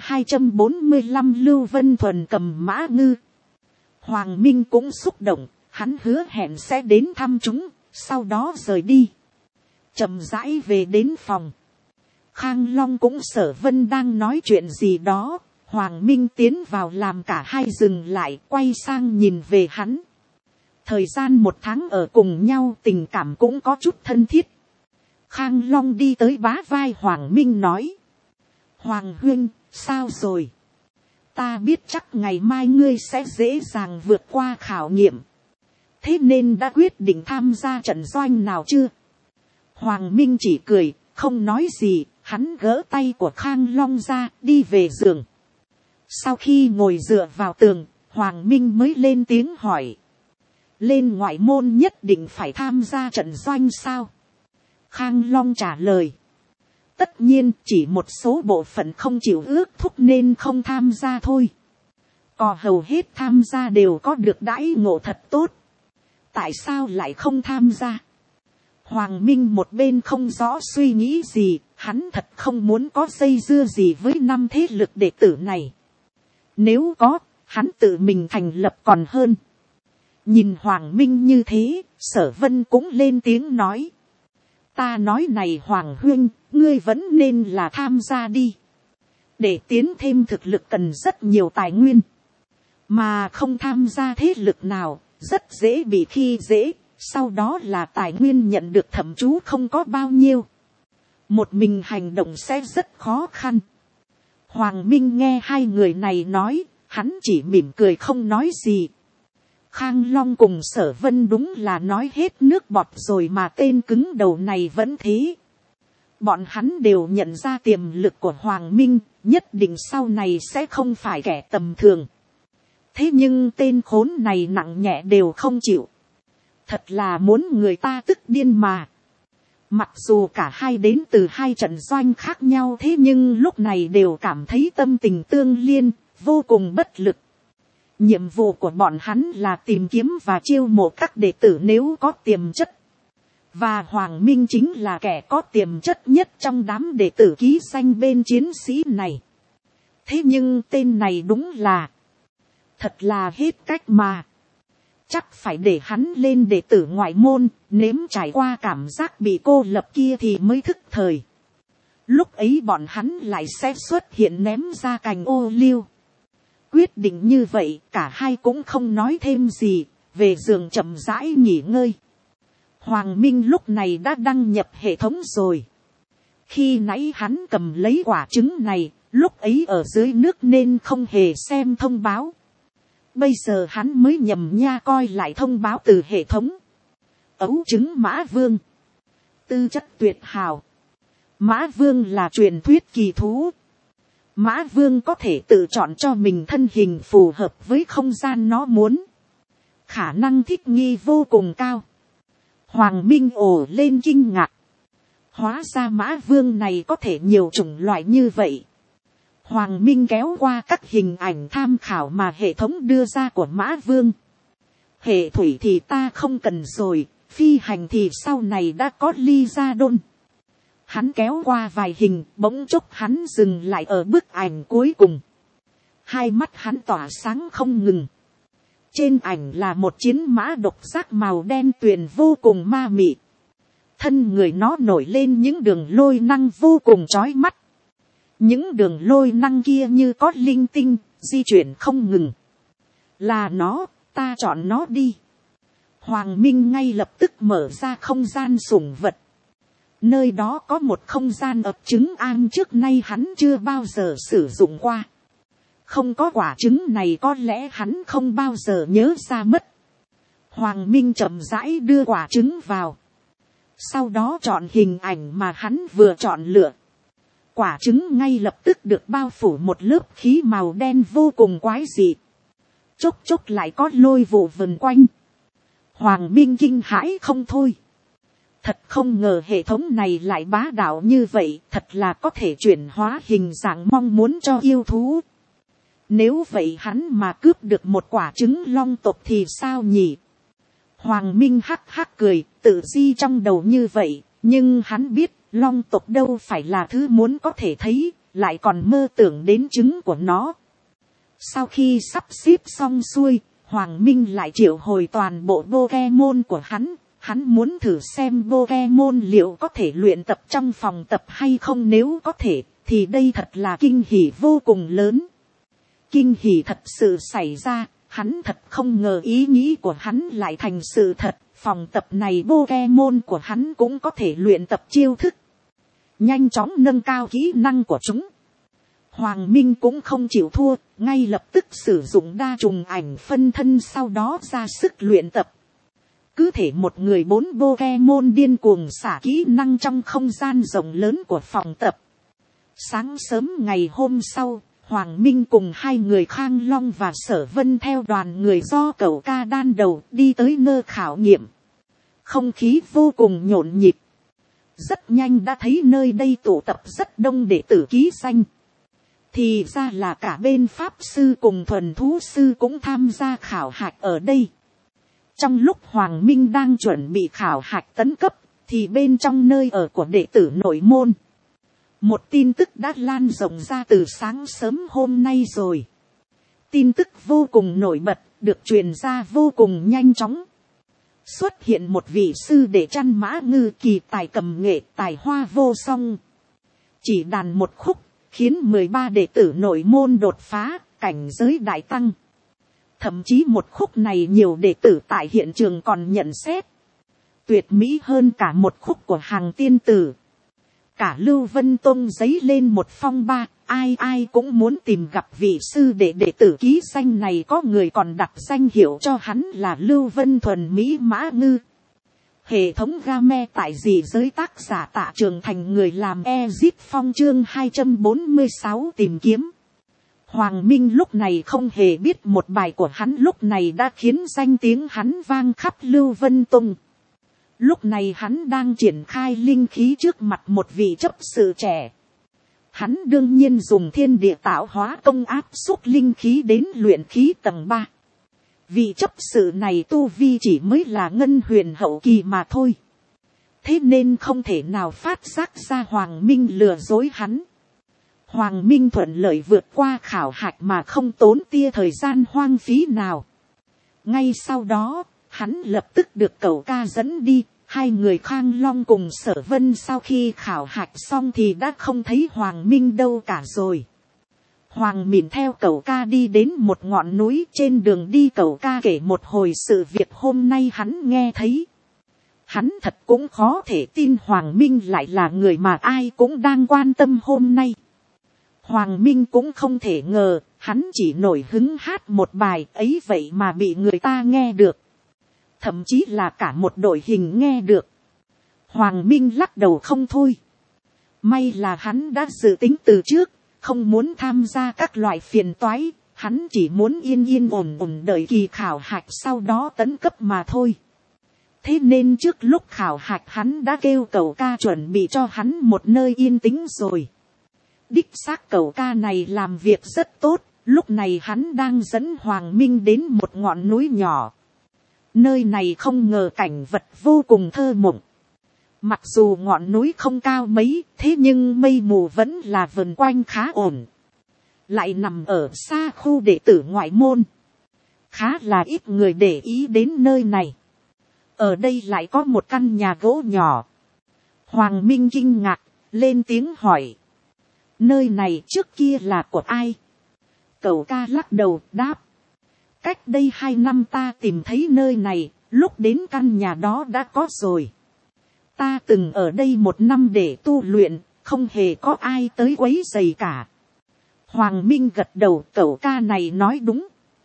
245 Lưu Vân Thuần cầm Mã Ngư. Hoàng Minh cũng xúc động, hắn hứa hẹn sẽ đến thăm chúng, sau đó rời đi. Chậm rãi về đến phòng. Khang Long cũng Sở Vân đang nói chuyện gì đó. Hoàng Minh tiến vào làm cả hai dừng lại, quay sang nhìn về hắn. Thời gian 1 tháng ở cùng nhau, tình cảm cũng có chút thân thiết. Khang Long đi tới bá vai Hoàng Minh nói. Hoàng huynh, sao rồi? Ta biết chắc ngày mai ngươi sẽ dễ dàng vượt qua khảo nghiệm. Thế nên đã quyết định tham gia trận doanh nào chưa? Hoàng Minh chỉ cười, không nói gì. Hắn gỡ tay của Khang Long ra, đi về giường. Sau khi ngồi dựa vào tường, Hoàng Minh mới lên tiếng hỏi. Lên ngoại môn nhất định phải tham gia trận doanh sao? Khang Long trả lời. Tất nhiên chỉ một số bộ phận không chịu ước thúc nên không tham gia thôi. Còn hầu hết tham gia đều có được đãi ngộ thật tốt. Tại sao lại không tham gia? Hoàng Minh một bên không rõ suy nghĩ gì. Hắn thật không muốn có dây dưa gì với 5 thế lực đệ tử này. Nếu có, hắn tự mình thành lập còn hơn. Nhìn Hoàng Minh như thế, Sở Vân cũng lên tiếng nói. Ta nói này Hoàng huynh, ngươi vẫn nên là tham gia đi. Để tiến thêm thực lực cần rất nhiều tài nguyên. Mà không tham gia thế lực nào, rất dễ bị khi dễ. Sau đó là tài nguyên nhận được thậm chú không có bao nhiêu. Một mình hành động sẽ rất khó khăn. Hoàng Minh nghe hai người này nói, hắn chỉ mỉm cười không nói gì. Khang Long cùng Sở Vân đúng là nói hết nước bọt rồi mà tên cứng đầu này vẫn thế. Bọn hắn đều nhận ra tiềm lực của Hoàng Minh, nhất định sau này sẽ không phải kẻ tầm thường. Thế nhưng tên khốn này nặng nhẹ đều không chịu. Thật là muốn người ta tức điên mà. Mặc dù cả hai đến từ hai trận doanh khác nhau thế nhưng lúc này đều cảm thấy tâm tình tương liên, vô cùng bất lực. Nhiệm vụ của bọn hắn là tìm kiếm và chiêu mộ các đệ tử nếu có tiềm chất. Và Hoàng Minh chính là kẻ có tiềm chất nhất trong đám đệ tử ký danh bên chiến sĩ này. Thế nhưng tên này đúng là thật là hết cách mà. Chắc phải để hắn lên đệ tử ngoại môn, nếm trải qua cảm giác bị cô lập kia thì mới thức thời. Lúc ấy bọn hắn lại sẽ xuất hiện ném ra cành ô liu. Quyết định như vậy, cả hai cũng không nói thêm gì, về giường chậm rãi nghỉ ngơi. Hoàng Minh lúc này đã đăng nhập hệ thống rồi. Khi nãy hắn cầm lấy quả trứng này, lúc ấy ở dưới nước nên không hề xem thông báo. Bây giờ hắn mới nhầm nha coi lại thông báo từ hệ thống. Ấu trứng Mã Vương. Tư chất tuyệt hảo. Mã Vương là truyền thuyết kỳ thú. Mã Vương có thể tự chọn cho mình thân hình phù hợp với không gian nó muốn. Khả năng thích nghi vô cùng cao. Hoàng Minh ồ lên kinh ngạc. Hóa ra Mã Vương này có thể nhiều chủng loại như vậy. Hoàng Minh kéo qua các hình ảnh tham khảo mà hệ thống đưa ra của Mã Vương. Hệ thủy thì ta không cần rồi, phi hành thì sau này đã có ly ra đôn. Hắn kéo qua vài hình, bỗng chốc hắn dừng lại ở bức ảnh cuối cùng. Hai mắt hắn tỏa sáng không ngừng. Trên ảnh là một chiến mã độc giác màu đen tuyền vô cùng ma mị. Thân người nó nổi lên những đường lôi năng vô cùng chói mắt. Những đường lôi năng kia như có linh tinh, di chuyển không ngừng. Là nó, ta chọn nó đi. Hoàng Minh ngay lập tức mở ra không gian sủng vật. Nơi đó có một không gian ấp trứng an trước nay hắn chưa bao giờ sử dụng qua. Không có quả trứng này có lẽ hắn không bao giờ nhớ ra mất. Hoàng Minh chậm rãi đưa quả trứng vào. Sau đó chọn hình ảnh mà hắn vừa chọn lựa. Quả trứng ngay lập tức được bao phủ một lớp khí màu đen vô cùng quái dị. Chốc chốc lại có lôi vụ vần quanh. Hoàng Minh kinh hãi không thôi. Thật không ngờ hệ thống này lại bá đạo như vậy, thật là có thể chuyển hóa hình dạng mong muốn cho yêu thú. Nếu vậy hắn mà cướp được một quả trứng long tộc thì sao nhỉ? Hoàng Minh hắc hắc cười, tự di trong đầu như vậy, nhưng hắn biết long tộc đâu phải là thứ muốn có thể thấy, lại còn mơ tưởng đến trứng của nó. Sau khi sắp xếp xong xuôi, Hoàng Minh lại triệu hồi toàn bộ Pokemon của hắn. Hắn muốn thử xem Pokemon liệu có thể luyện tập trong phòng tập hay không, nếu có thể, thì đây thật là kinh hỉ vô cùng lớn. Kinh hỉ thật sự xảy ra, hắn thật không ngờ ý nghĩ của hắn lại thành sự thật, Phòng tập này Pokemon của hắn cũng có thể luyện tập chiêu thức, nhanh chóng nâng cao kỹ năng của chúng. Hoàng Minh cũng không chịu thua, ngay lập tức sử dụng đa trùng ảnh phân thân, sau đó ra sức luyện tập. Cứ thể một người 4 Pokemon điên cuồng xả kỹ năng trong không gian rộng lớn của phòng tập. Sáng sớm ngày hôm sau, Hoàng Minh cùng hai người Khang Long và Sở Vân theo đoàn người do cậu ca đan đầu đi tới nơi khảo nghiệm. Không khí vô cùng nhộn nhịp. Rất nhanh đã thấy nơi đây tụ tập rất đông đệ tử ký danh. Thì ra là cả bên Pháp Sư cùng Thuần Thú Sư cũng tham gia khảo hạch ở đây. Trong lúc Hoàng Minh đang chuẩn bị khảo hạch tấn cấp, thì bên trong nơi ở của đệ tử nội môn, một tin tức đã lan rộng ra từ sáng sớm hôm nay rồi. Tin tức vô cùng nổi bật, được truyền ra vô cùng nhanh chóng. Xuất hiện một vị sư đệ chăn mã ngư kỳ tài cầm nghệ tài hoa vô song. Chỉ đàn một khúc, khiến 13 đệ tử nội môn đột phá, cảnh giới đại tăng. Thậm chí một khúc này nhiều đệ tử tại hiện trường còn nhận xét tuyệt mỹ hơn cả một khúc của hàng tiên tử. Cả Lưu Vân Tông giấy lên một phong ba, ai ai cũng muốn tìm gặp vị sư đệ tử ký danh này. Có người còn đặt danh hiệu cho hắn là Lưu Vân Thuần Mỹ Mã Ngư. Hệ thống game tại dị giới, tác giả Tạ Trường Thành, người làm Ezit Phong, chương 246 tìm kiếm. Hoàng Minh lúc này không hề biết một bài của hắn lúc này đã khiến danh tiếng hắn vang khắp Lưu Vân Tông. Lúc này hắn đang triển khai linh khí trước mặt một vị chấp sự trẻ. Hắn đương nhiên dùng thiên địa tạo hóa công áp xúc linh khí đến luyện khí tầng 3. Vị chấp sự này tu vi chỉ mới là ngân huyền hậu kỳ mà thôi. Thế nên không thể nào phát giác ra Hoàng Minh lừa dối hắn. Hoàng Minh thuận lợi vượt qua khảo hạch mà không tốn tia thời gian hoang phí nào. Ngay sau đó, hắn lập tức được cậu ca dẫn đi. Hai người Khang Long cùng Sở Vân sau khi khảo hạch xong thì đã không thấy Hoàng Minh đâu cả rồi. Hoàng Mịn theo cậu ca đi đến một ngọn núi, trên đường đi cậu ca kể một hồi sự việc hôm nay hắn nghe thấy. Hắn thật cũng khó thể tin Hoàng Minh lại là người mà ai cũng đang quan tâm hôm nay. Hoàng Minh cũng không thể ngờ, hắn chỉ nổi hứng hát một bài ấy vậy mà bị người ta nghe được. Thậm chí là cả một đội hình nghe được. Hoàng Minh lắc đầu không thôi. May là hắn đã dự tính từ trước, không muốn tham gia các loại phiền toái, hắn chỉ muốn yên yên ổn ổn đợi kỳ khảo hạch sau đó tấn cấp mà thôi. Thế nên trước lúc khảo hạch hắn đã kêu cậu ca chuẩn bị cho hắn một nơi yên tĩnh rồi. Đích xác cậu ca này làm việc rất tốt, lúc này hắn đang dẫn Hoàng Minh đến một ngọn núi nhỏ. Nơi này không ngờ cảnh vật vô cùng thơ mộng. Mặc dù ngọn núi không cao mấy, thế nhưng mây mù vẫn là vần quanh khá ổn. Lại nằm ở xa khu đệ tử ngoại môn. Khá là ít người để ý đến nơi này. Ở đây lại có một căn nhà gỗ nhỏ. Hoàng Minh kinh ngạc, lên tiếng hỏi. Nơi này trước kia là của ai? Cậu ca lắc đầu đáp. Cách đây 2 năm ta tìm thấy nơi này, lúc đến căn nhà đó đã có rồi. Ta từng ở đây 1 năm để tu luyện, không hề có ai tới quấy rầy cả. Hoàng Minh gật đầu, cậu ca này nói đúng.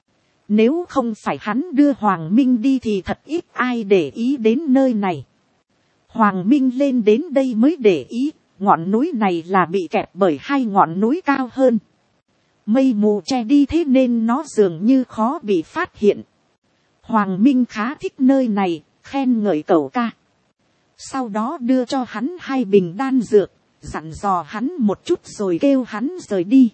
Nếu không phải hắn đưa Hoàng Minh đi thì thật ít ai để ý đến nơi này. Hoàng Minh lên đến đây mới để ý, ngọn núi này là bị kẹp bởi 2 ngọn núi cao hơn. Mây mù che đi thế nên nó dường như khó bị phát hiện. Hoàng Minh khá thích nơi này, khen ngợi cậu ca. Sau đó đưa cho hắn 2 bình đan dược, dặn dò hắn một chút rồi kêu hắn rời đi.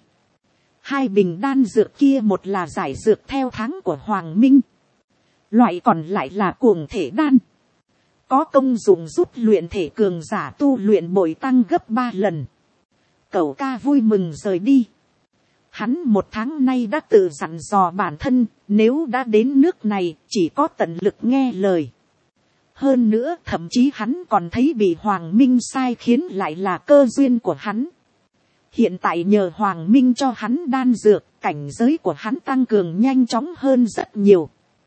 2 bình đan dược kia, một là giải dược theo tháng của Hoàng Minh. Loại còn lại là cuồng thể đan. Có công dụng giúp luyện thể cường giả tu luyện bội tăng gấp 3 lần. Cậu ca vui mừng rời đi. Hắn 1 tháng nay đã tự dặn dò bản thân, nếu đã đến nước này, chỉ có tận lực nghe lời. Hơn nữa, thậm chí hắn còn thấy bị Hoàng Minh sai khiến lại là cơ duyên của hắn. Hiện tại nhờ Hoàng Minh cho hắn đan dược, cảnh giới của hắn tăng cường nhanh chóng hơn rất nhiều.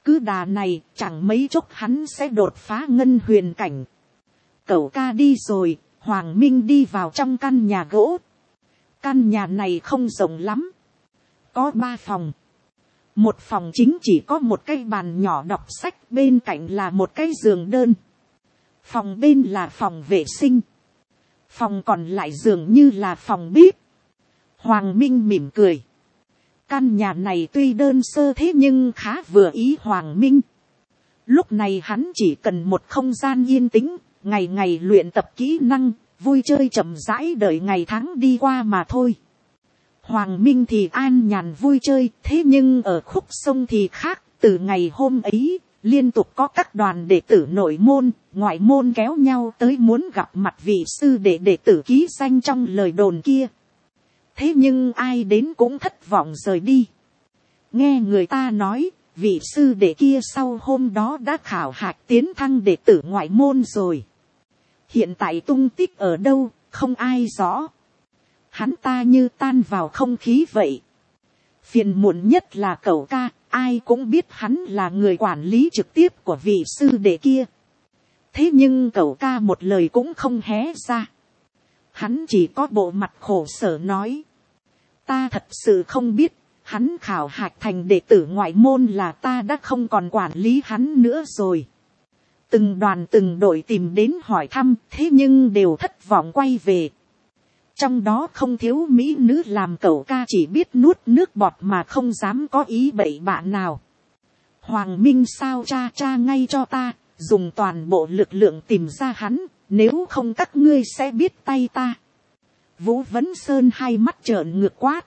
Cứ đà này chẳng mấy chốc hắn sẽ đột phá ngân huyền cảnh. Cậu ca đi rồi, Hoàng Minh đi vào trong căn nhà gỗ. Căn nhà này không rộng lắm. Có 3 phòng. Một phòng chính chỉ có một cái bàn nhỏ đọc sách, bên cạnh là một cái giường đơn. Phòng bên là phòng vệ sinh. Phòng còn lại dường như là phòng bếp. Hoàng Minh mỉm cười. Căn nhà này tuy đơn sơ thế nhưng khá vừa ý Hoàng Minh. Lúc này hắn chỉ cần một không gian yên tĩnh, ngày ngày luyện tập kỹ năng, vui chơi chậm rãi đợi ngày tháng đi qua mà thôi. Hoàng Minh thì an nhàn vui chơi, thế nhưng ở khúc sông thì khác. Từ ngày hôm ấy, liên tục có các đoàn đệ tử nội môn, ngoại môn kéo nhau tới muốn gặp mặt vị sư đệ tử ký danh trong lời đồn kia. Thế nhưng ai đến cũng thất vọng rời đi. Nghe người ta nói, vị sư đệ kia sau hôm đó đã khảo hạch tiến thăng đệ tử ngoại môn rồi. Hiện tại tung tích ở đâu, không ai rõ. Hắn ta như tan vào không khí vậy. Phiền muộn nhất là cậu ca, ai cũng biết hắn là người quản lý trực tiếp của vị sư đệ kia. Thế nhưng cậu ca một lời cũng không hé ra. Hắn chỉ có bộ mặt khổ sở nói. Ta thật sự không biết, hắn khảo hạch thành đệ tử ngoại môn là ta đã không còn quản lý hắn nữa rồi. Từng đoàn từng đội tìm đến hỏi thăm, thế nhưng đều thất vọng quay về. Trong đó không thiếu mỹ nữ làm cậu ca chỉ biết nuốt nước bọt mà không dám có ý bậy bạ nào. Hoàng Minh sao cha ngay cho ta, dùng toàn bộ lực lượng tìm ra hắn, nếu không các ngươi sẽ biết tay ta. Vũ Vấn Sơn hai mắt trợn ngược quát.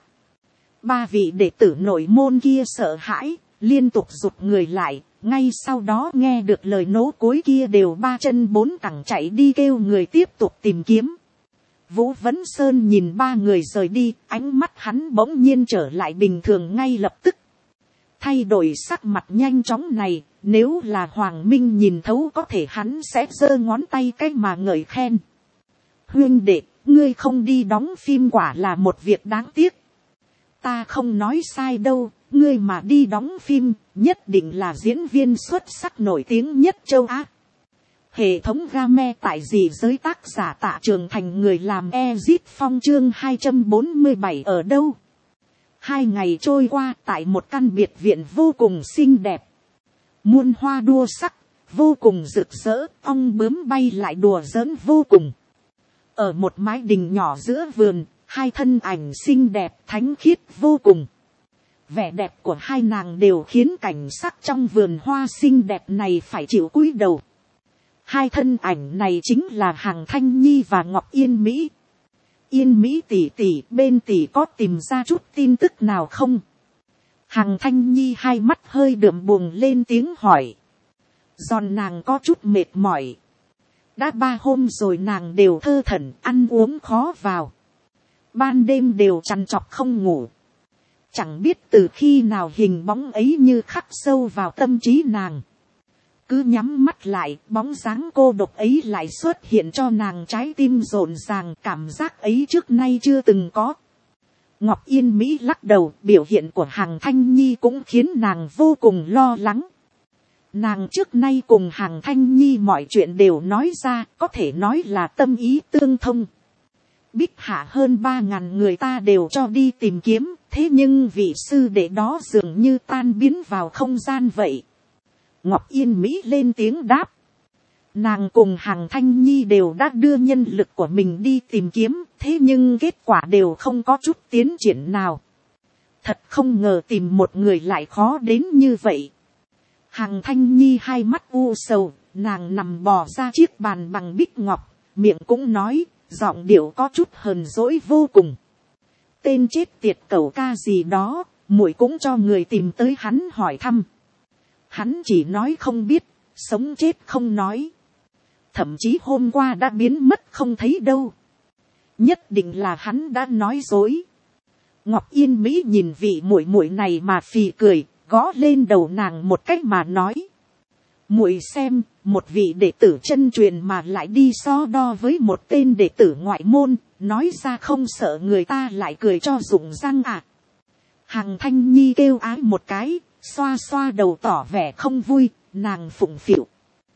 3 vị đệ tử nội môn kia sợ hãi, liên tục rụt người lại, ngay sau đó nghe được lời nố cối kia đều 3 chân 4 cẳng chạy đi kêu người tiếp tục tìm kiếm. Vũ Vấn Sơn nhìn 3 người rời đi, ánh mắt hắn bỗng nhiên trở lại bình thường ngay lập tức. Thay đổi sắc mặt nhanh chóng này, nếu là Hoàng Minh nhìn thấu có thể hắn sẽ giơ ngón tay cái mà ngợi khen. Huynh đệ, ngươi không đi đóng phim quả là một việc đáng tiếc. Ta không nói sai đâu, ngươi mà đi đóng phim, nhất định là diễn viên xuất sắc nổi tiếng nhất châu Á. Hệ thống game tại dị giới tác giả Tạ Trường Thành, người làm Ezit Phong chương 247 ở đâu? 2 ngày trôi qua tại một căn biệt viện vô cùng xinh đẹp. Muôn hoa đua sắc, vô cùng rực rỡ, ong bướm bay lại đùa giỡn vô cùng. Ở một mái đình nhỏ giữa vườn, 2 thân ảnh xinh đẹp thánh khiết vô cùng. Vẻ đẹp của 2 nàng đều khiến cảnh sắc trong vườn hoa xinh đẹp này phải chịu cúi đầu. 2 thân ảnh này chính là Hằng Thanh Nhi và Ngọc Yên Mỹ. Yên Mỹ tỷ tỷ, bên tỷ có tìm ra chút tin tức nào không? Hằng Thanh Nhi hai mắt hơi đượm buồn lên tiếng hỏi. Giòn nàng có chút mệt mỏi. Đã 3 hôm rồi nàng đều thơ thẩn, ăn uống khó vào. Ban đêm đều trằn trọc không ngủ. Chẳng biết từ khi nào hình bóng ấy như khắc sâu vào tâm trí nàng. Cứ nhắm mắt lại, bóng dáng cô độc ấy lại xuất hiện cho nàng trái tim rộn ràng, cảm giác ấy trước nay chưa từng có. Ngọc Yên Mỹ lắc đầu, biểu hiện của Hằng Thanh Nhi cũng khiến nàng vô cùng lo lắng. Nàng trước nay cùng Hằng Thanh Nhi mọi chuyện đều nói ra, có thể nói là tâm ý tương thông. Bích Hạ hơn 3.000 người ta đều cho đi tìm kiếm, thế nhưng vị sư đệ đó dường như tan biến vào không gian vậy. Ngọc Yên Mỹ lên tiếng đáp. Nàng cùng Hằng Thanh Nhi đều đã đưa nhân lực của mình đi tìm kiếm, thế nhưng kết quả đều không có chút tiến triển nào. Thật không ngờ tìm một người lại khó đến như vậy. Hằng Thanh Nhi hai mắt u sầu, nàng nằm bò ra chiếc bàn bằng bích ngọc, miệng cũng nói, giọng điệu có chút hờn dỗi vô cùng. Tên chết tiệt cẩu ca gì đó, muội cũng cho người tìm tới hắn hỏi thăm. Hắn chỉ nói không biết, sống chết không nói. Thậm chí hôm qua đã biến mất không thấy đâu. Nhất định là hắn đã nói dối. Ngọc Yên Mỹ nhìn vị muội muội này mà phì cười, gõ lên đầu nàng một cách mà nói. Muội xem, một vị đệ tử chân truyền mà lại đi so đo với một tên đệ tử ngoại môn, nói ra không sợ người ta lại cười cho rụng răng à. Hằng Thanh Nhi kêu ái một cái, xoa xoa đầu tỏ vẻ không vui, nàng phụng phịu.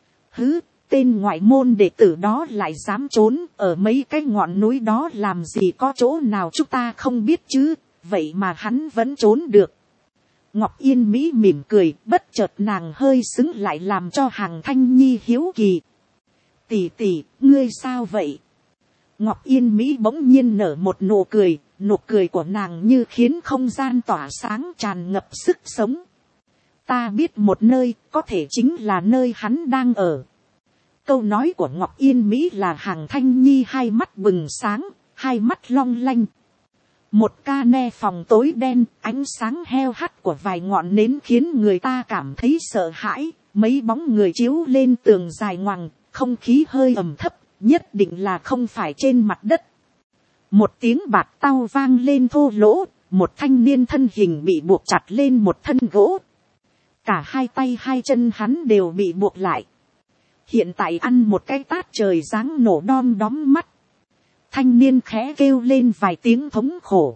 Hứ, tên ngoại môn đệ tử đó lại dám trốn ở mấy cái ngọn núi đó làm gì có chỗ nào chúng ta không biết chứ, vậy mà hắn vẫn trốn được. Ngọc Yên Mỹ mỉm cười, bất chợt nàng hơi sững lại làm cho Hằng Thanh Nhi hiếu kỳ. Tỷ tỷ, ngươi sao vậy? Ngọc Yên Mỹ bỗng nhiên nở một nụ cười của nàng như khiến không gian tỏa sáng tràn ngập sức sống. Ta biết một nơi, có thể chính là nơi hắn đang ở. Câu nói của Ngọc Yên Mỹ là Hằng Thanh Nhi hai mắt bừng sáng, hai mắt long lanh. Một ca ne phòng tối đen, ánh sáng heo hắt của vài ngọn nến khiến người ta cảm thấy sợ hãi. Mấy bóng người chiếu lên tường dài ngoằng, không khí hơi ẩm thấp, nhất định là không phải trên mặt đất. Một tiếng bạt tau vang lên thô lỗ, một thanh niên thân hình bị buộc chặt lên một thân gỗ. Cả hai tay hai chân hắn đều bị buộc lại. Hiện tại ăn một cái tát trời giáng nổ đom đóm mắt. Thanh niên khẽ kêu lên vài tiếng thống khổ.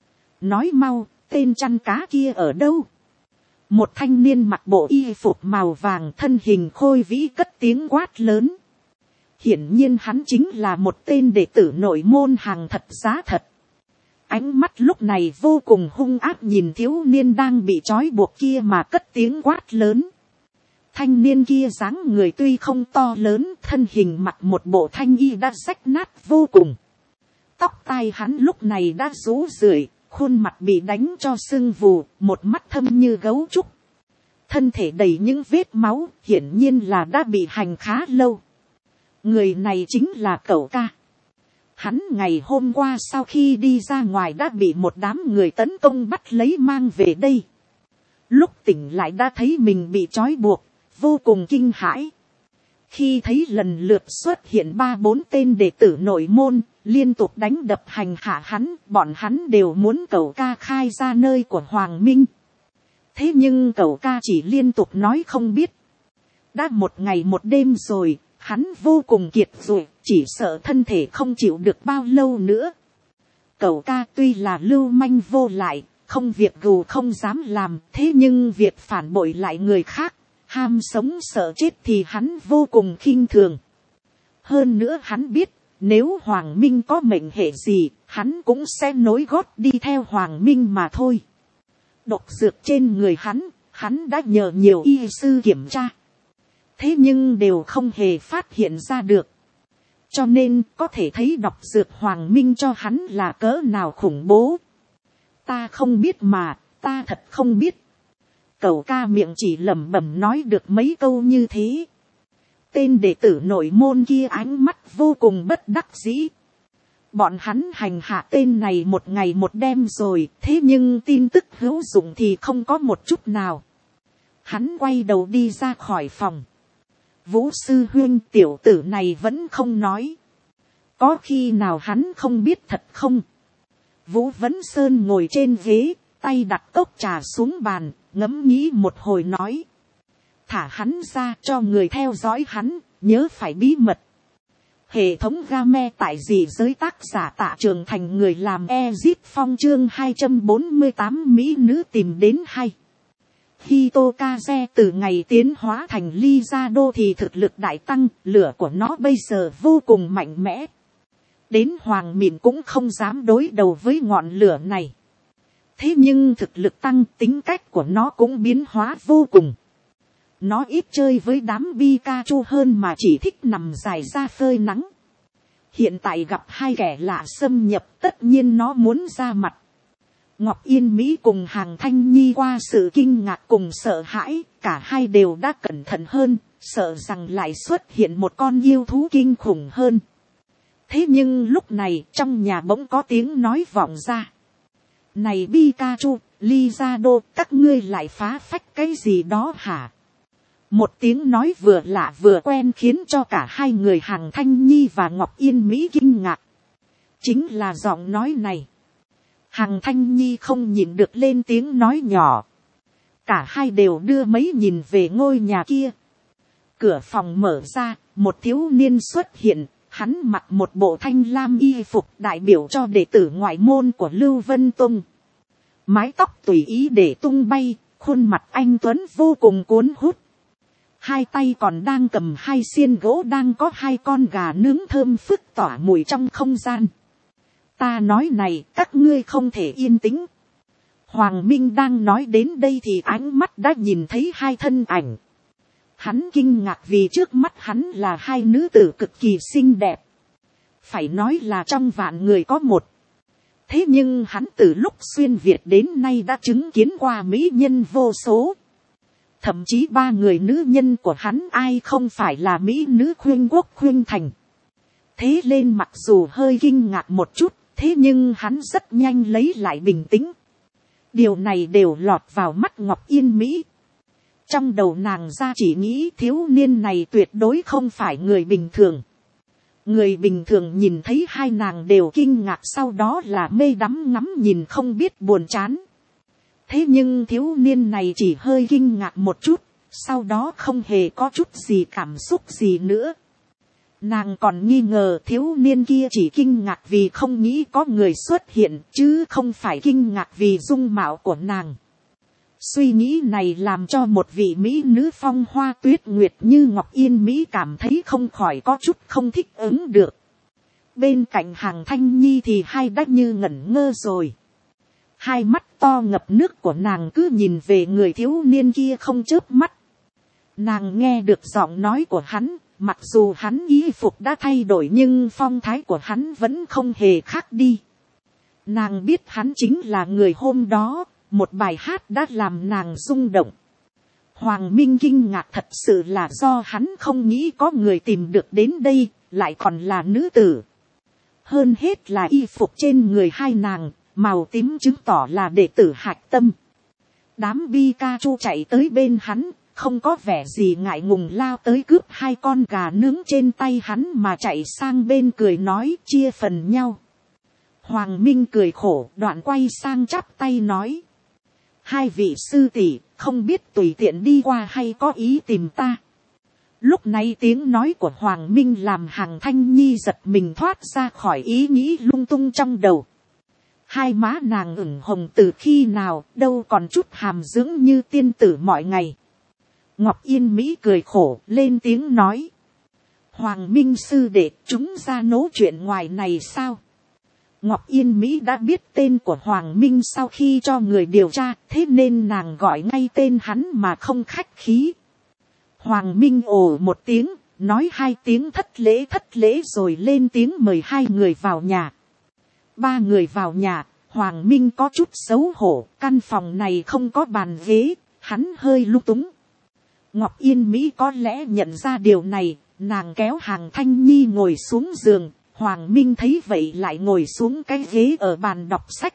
Nói mau, tên chăn cá kia ở đâu? Một thanh niên mặc bộ y phục màu vàng thân hình khôi vĩ cất tiếng quát lớn. Hiển nhiên hắn chính là một tên đệ tử nội môn hàng thật giá thật. Ánh mắt lúc này vô cùng hung ác nhìn thiếu niên đang bị trói buộc kia mà cất tiếng quát lớn. Thanh niên kia dáng người tuy không to lớn, thân hình mặc một bộ thanh y đã rách nát vô cùng. Tóc tai hắn lúc này đã rũ rượi, khuôn mặt bị đánh cho sưng vù, một mắt thâm như gấu trúc. Thân thể đầy những vết máu, hiển nhiên là đã bị hành khá lâu. Người này chính là cậu ca. Hắn ngày hôm qua sau khi đi ra ngoài đã bị một đám người tấn công bắt lấy mang về đây. Lúc tỉnh lại đã thấy mình bị trói buộc, vô cùng kinh hãi. Khi thấy lần lượt xuất hiện 3-4 tên đệ tử nội môn, liên tục đánh đập hành hạ hắn, bọn hắn đều muốn cậu ca khai ra nơi của Hoàng Minh. Thế nhưng cậu ca chỉ liên tục nói không biết. Đã một ngày một đêm rồi, hắn vô cùng kiệt rồi, chỉ sợ thân thể không chịu được bao lâu nữa. Cậu ca tuy là lưu manh vô lại, không việc gù không dám làm, thế nhưng việc phản bội lại người khác, ham sống sợ chết thì hắn vô cùng khinh thường. Hơn nữa hắn biết, nếu Hoàng Minh có mệnh hệ gì, hắn cũng sẽ nối gót đi theo Hoàng Minh mà thôi. Độc dược trên người hắn đã nhờ nhiều y sư kiểm tra. Thế nhưng đều không hề phát hiện ra được. Cho nên có thể thấy độc dược Hoàng Minh cho hắn là cỡ nào khủng bố. Ta không biết mà, ta thật không biết. Cậu ca miệng chỉ lẩm bẩm nói được mấy câu như thế. Tên đệ tử nội môn kia ánh mắt vô cùng bất đắc dĩ. Bọn hắn hành hạ tên này một ngày một đêm rồi, thế nhưng tin tức hữu dụng thì không có một chút nào. Hắn quay đầu đi ra khỏi phòng. Vũ sư huynh, tiểu tử này vẫn không nói. Có khi nào hắn không biết thật không? Vũ Vấn Sơn ngồi trên ghế, tay đặt cốc trà xuống bàn, ngẫm nghĩ một hồi nói. Thả hắn ra cho người theo dõi hắn, nhớ phải bí mật. Hệ thống game tại dị giới tác giả Tạ Trường Thành, người làm Ezit Phong chương 248 Mỹ nữ tìm đến hay. Hitokaze từ ngày tiến hóa thành Lizado thì thực lực đại tăng, lửa của nó bây giờ vô cùng mạnh mẽ. Đến Hoàng Mịn cũng không dám đối đầu với ngọn lửa này. Thế nhưng thực lực tăng, tính cách của nó cũng biến hóa vô cùng. Nó ít chơi với đám Pikachu hơn mà chỉ thích nằm dài ra phơi nắng. Hiện tại gặp hai kẻ lạ xâm nhập, tất nhiên nó muốn ra mặt. Ngọc Yên Mỹ cùng Hằng Thanh Nhi qua sự kinh ngạc cùng sợ hãi, cả hai đều đã cẩn thận hơn, sợ rằng lại xuất hiện một con yêu thú kinh khủng hơn. Thế nhưng lúc này trong nhà bỗng có tiếng nói vọng ra. Này Pikachu, Lizado, các ngươi lại phá phách cái gì đó hả? Một tiếng nói vừa lạ vừa quen khiến cho cả hai người Hằng Thanh Nhi và Ngọc Yên Mỹ kinh ngạc. Chính là giọng nói này. Hằng Thanh Nhi không nhịn được lên tiếng nói nhỏ. Cả hai đều đưa mấy nhìn về ngôi nhà kia. Cửa phòng mở ra, một thiếu niên xuất hiện. Hắn mặc một bộ thanh lam y phục đại biểu cho đệ tử ngoại môn của Lưu Vân Tông. Mái tóc tùy ý để tung bay, khuôn mặt anh tuấn vô cùng cuốn hút, hai tay còn đang cầm hai xiên gỗ đang có hai con gà nướng thơm phức tỏa mùi trong không gian. Ta nói này, các ngươi không thể yên tĩnh. Hoàng Minh đang nói đến đây thì ánh mắt đã nhìn thấy hai thân ảnh. Hắn kinh ngạc vì trước mắt hắn là hai nữ tử cực kỳ xinh đẹp. Phải nói là trong vạn người có một. Thế nhưng hắn từ lúc xuyên Việt đến nay đã chứng kiến qua mỹ nhân vô số. Thậm chí ba người nữ nhân của hắn ai không phải là mỹ nữ khuyên quốc khuyên thành. Thế lên mặc dù hơi kinh ngạc một chút, thế nhưng hắn rất nhanh lấy lại bình tĩnh. Điều này đều lọt vào mắt Ngọc Yên Mỹ. Trong đầu nàng ra chỉ nghĩ thiếu niên này tuyệt đối không phải người bình thường. Người bình thường nhìn thấy hai nàng đều kinh ngạc, sau đó là mê đắm ngắm nhìn không biết buồn chán. Thế nhưng thiếu niên này chỉ hơi kinh ngạc một chút, sau đó không hề có chút gì cảm xúc gì nữa. Nàng còn nghi ngờ thiếu niên kia chỉ kinh ngạc vì không nghĩ có người xuất hiện, chứ không phải kinh ngạc vì dung mạo của nàng. Suy nghĩ này làm cho một vị mỹ nữ phong hoa tuyết nguyệt như Ngọc Yên Mỹ cảm thấy không khỏi có chút không thích ứng được. Bên cạnh Hàng Thanh Nhi thì hai đã như ngẩn ngơ rồi. Hai mắt to ngập nước của nàng cứ nhìn về người thiếu niên kia không chớp mắt. Nàng nghe được giọng nói của hắn, mặc dù hắn y phục đã thay đổi nhưng phong thái của hắn vẫn không hề khác đi. Nàng biết hắn chính là người hôm đó, một bài hát đã làm nàng rung động. Hoàng Minh kinh ngạc thật sự là do hắn không nghĩ có người tìm được đến đây, lại còn là nữ tử. Hơn hết là y phục trên người hai nàng, màu tím chứng tỏ là đệ tử Hạch Tâm. Đám Pikachu chạy tới bên hắn, không có vẻ gì ngại ngùng lao tới cướp hai con gà nướng trên tay hắn mà chạy sang bên cười nói chia phần nhau. Hoàng Minh cười khổ, đoạn quay sang chắp tay nói. Hai vị sư tỷ, không biết tùy tiện đi qua hay có ý tìm ta. Lúc này tiếng nói của Hoàng Minh làm Hằng Thanh Nhi giật mình thoát ra khỏi ý nghĩ lung tung trong đầu. Hai má nàng ửng hồng từ khi nào, đâu còn chút hàm dưỡng như tiên tử mọi ngày. Ngọc Yên Mỹ cười khổ, lên tiếng nói. Hoàng Minh sư đệ, chúng ra nấu chuyện ngoài này sao? Ngọc Yên Mỹ đã biết tên của Hoàng Minh sau khi cho người điều tra, thế nên nàng gọi ngay tên hắn mà không khách khí. Hoàng Minh ồ một tiếng, nói hai tiếng thất lễ rồi lên tiếng mời hai người vào nhà. Ba người vào nhà, Hoàng Minh có chút xấu hổ, căn phòng này không có bàn ghế, hắn hơi lung túng. Ngọc Yên Mỹ có lẽ nhận ra điều này, nàng kéo Hàng Thanh Nhi ngồi xuống giường. Hoàng Minh thấy vậy lại ngồi xuống cái ghế ở bàn đọc sách.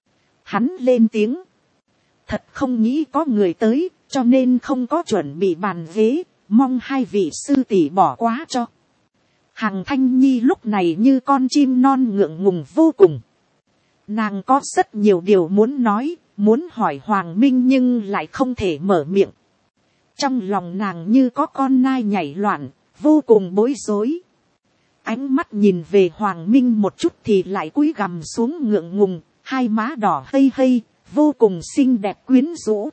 Hắn lên tiếng. Thật không nghĩ có người tới, cho nên không có chuẩn bị bàn ghế, mong hai vị sư tỷ bỏ qua cho. Hằng Thanh Nhi lúc này như con chim non ngượng ngùng vô cùng. Nàng có rất nhiều điều muốn nói, muốn hỏi Hoàng Minh nhưng lại không thể mở miệng. Trong lòng nàng như có con nai nhảy loạn, vô cùng bối rối. Ánh mắt nhìn về Hoàng Minh một chút thì lại cúi gằm xuống ngượng ngùng, hai má đỏ hây hây, vô cùng xinh đẹp quyến rũ.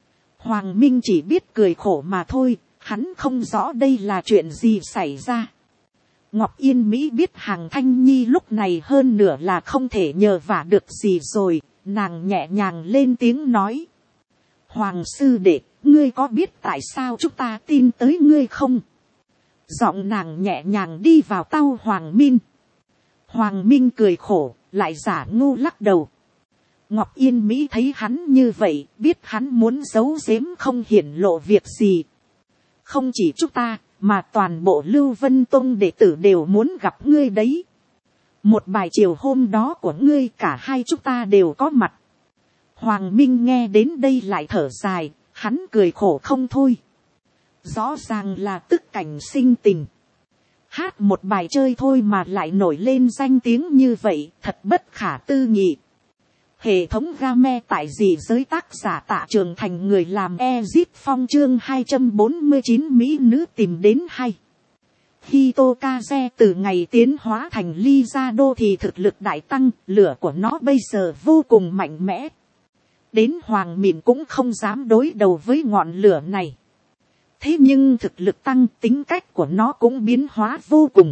Hoàng Minh chỉ biết cười khổ mà thôi, hắn không rõ đây là chuyện gì xảy ra. Ngọc Yên Mỹ biết Hằng Thanh Nhi lúc này hơn nửa là không thể nhờ vả được gì rồi, nàng nhẹ nhàng lên tiếng nói. Hoàng sư đệ, ngươi có biết tại sao chúng ta tin tới ngươi không? Giọng nàng nhẹ nhàng đi vào tai Hoàng Minh. Hoàng Minh cười khổ, lại giả ngu lắc đầu. Ngọc Yên Mỹ thấy hắn như vậy, biết hắn muốn giấu giếm không hiển lộ việc gì. Không chỉ chúng ta, mà toàn bộ Lưu Vân Tông đệ tử đều muốn gặp ngươi đấy. Một bài chiều hôm đó của ngươi cả hai chúng ta đều có mặt. Hoàng Minh nghe đến đây lại thở dài, hắn cười khổ không thôi. Rõ ràng là tức cảnh sinh tình. Hát một bài chơi thôi mà lại nổi lên danh tiếng như vậy, thật bất khả tư nghị. Hệ thống game tại gì giới tác giả Tạ Trường Thành người làm Ezip Phong chương 249 Mỹ nữ tìm đến hay. Hitokaze từ ngày tiến hóa thành Lizado thì thực lực đại tăng, lửa của nó bây giờ vô cùng mạnh mẽ. đến Hoàng Mịn cũng không dám đối đầu với ngọn lửa này. Thế nhưng thực lực tăng, tính cách của nó cũng biến hóa vô cùng.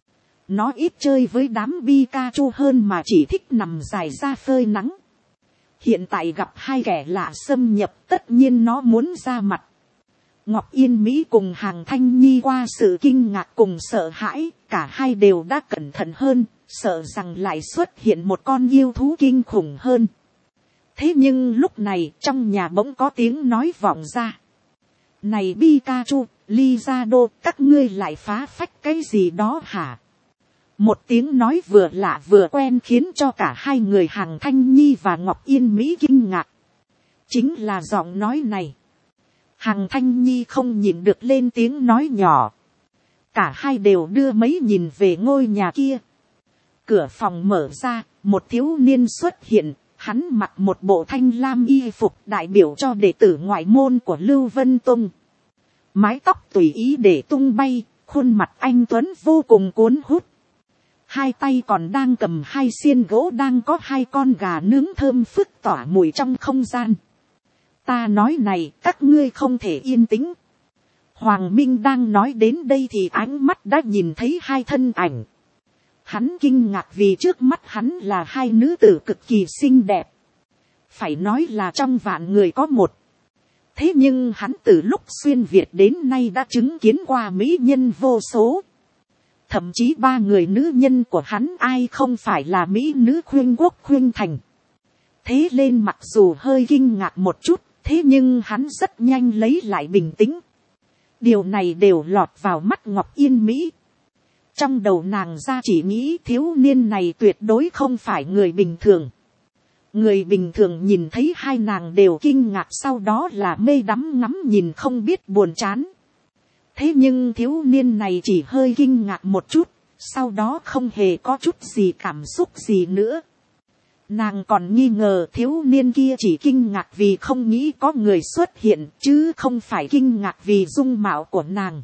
Nó ít chơi với đám Pikachu hơn mà chỉ thích nằm dài ra phơi nắng. Hiện tại gặp hai kẻ lạ xâm nhập, tất nhiên nó muốn ra mặt. Ngọc Yên Mỹ cùng Hàng Thanh Nhi qua sự kinh ngạc cùng sợ hãi, cả hai đều đã cẩn thận hơn, sợ rằng lại xuất hiện một con yêu thú kinh khủng hơn. Thế nhưng lúc này trong nhà bỗng có tiếng nói vọng ra. Này Pikachu, Lizardo, các ngươi lại phá phách cái gì đó hả? Một tiếng nói vừa lạ vừa quen khiến cho cả hai người Hàng Thanh Nhi và Ngọc Yên Mỹ kinh ngạc. Chính là giọng nói này. Hàng Thanh Nhi không nhịn được lên tiếng nói nhỏ. Cả hai đều đưa mấy nhìn về ngôi nhà kia. Cửa phòng mở ra, một thiếu niên xuất hiện. Hắn mặc một bộ thanh lam y phục đại biểu cho đệ tử ngoại môn của Lưu Vân Tông. Mái tóc tùy ý để tung bay, khuôn mặt anh tuấn vô cùng cuốn hút. Hai tay còn đang cầm hai xiên gỗ đang có hai con gà nướng thơm phức tỏa mùi trong không gian. Ta nói này, các ngươi không thể yên tĩnh. Hoàng Minh đang nói đến đây thì ánh mắt đã nhìn thấy hai thân ảnh. Hắn kinh ngạc vì trước mắt hắn là hai nữ tử cực kỳ xinh đẹp. Phải nói là trong vạn người có một. Thế nhưng hắn từ lúc xuyên Việt đến nay đã chứng kiến qua mỹ nhân vô số. Thậm chí ba người nữ nhân của hắn ai không phải là mỹ nữ khuyên quốc khuyên thành. Thế lên mặc dù hơi kinh ngạc một chút, thế nhưng hắn rất nhanh lấy lại bình tĩnh. Điều này đều lọt vào mắt Ngọc Yên Mỹ. Trong đầu nàng ra chỉ nghĩ thiếu niên này tuyệt đối không phải người bình thường. Người bình thường nhìn thấy hai nàng đều kinh ngạc, sau đó là mê đắm ngắm nhìn không biết buồn chán. Thế nhưng thiếu niên này chỉ hơi kinh ngạc một chút, sau đó không hề có chút gì cảm xúc gì nữa. Nàng còn nghi ngờ thiếu niên kia chỉ kinh ngạc vì không nghĩ có người xuất hiện, chứ không phải kinh ngạc vì dung mạo của nàng.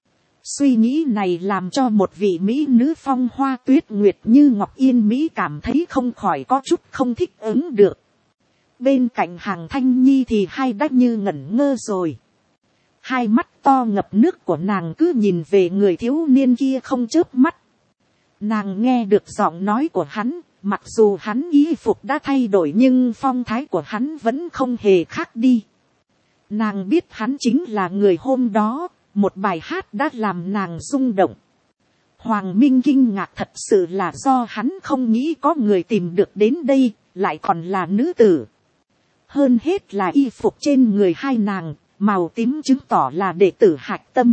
Suy nghĩ này làm cho một vị mỹ nữ phong hoa tuyết nguyệt như Ngọc Yên Mỹ cảm thấy không khỏi có chút không thích ứng được. Bên cạnh Hàng Thanh Nhi thì hai đã như ngẩn ngơ rồi. Hai mắt to ngập nước của nàng cứ nhìn về người thiếu niên kia không chớp mắt. Nàng nghe được giọng nói của hắn, mặc dù hắn y phục đã thay đổi nhưng phong thái của hắn vẫn không hề khác đi. Nàng biết hắn chính là người hôm đó, một bài hát đã làm nàng rung động. Hoàng Minh kinh ngạc thật sự là do hắn không nghĩ có người tìm được đến đây, lại còn là nữ tử. Hơn hết là y phục trên người hai nàng, màu tím chứng tỏ là đệ tử Hạch Tâm.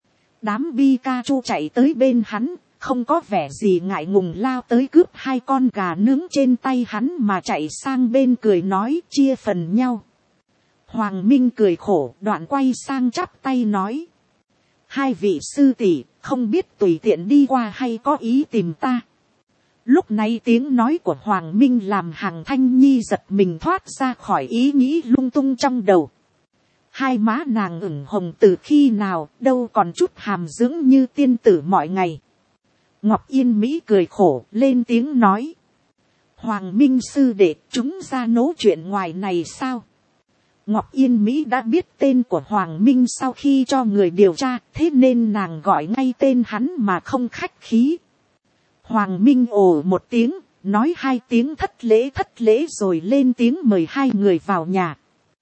Đám Pikachu chạy tới bên hắn, không có vẻ gì ngại ngùng lao tới cướp hai con gà nướng trên tay hắn mà chạy sang bên cười nói chia phần nhau. Hoàng Minh cười khổ, đoạn quay sang chắp tay nói. Hai vị sư tỷ, không biết tùy tiện đi qua hay có ý tìm ta. Lúc này tiếng nói của Hoàng Minh làm Hàng Thanh Nhi giật mình thoát ra khỏi ý nghĩ lung tung trong đầu. Hai má nàng ửng hồng từ khi nào, đâu còn chút hàm dưỡng như tiên tử mọi ngày. Ngọc Yên Mỹ cười khổ, lên tiếng nói. Hoàng Minh sư đệ, chúng ra nấu chuyện ngoài này sao? Ngọc Yên Mỹ đã biết tên của Hoàng Minh sau khi cho người điều tra, thế nên nàng gọi ngay tên hắn mà không khách khí. Hoàng Minh ồ một tiếng, nói hai tiếng thất lễ rồi lên tiếng mời hai người vào nhà.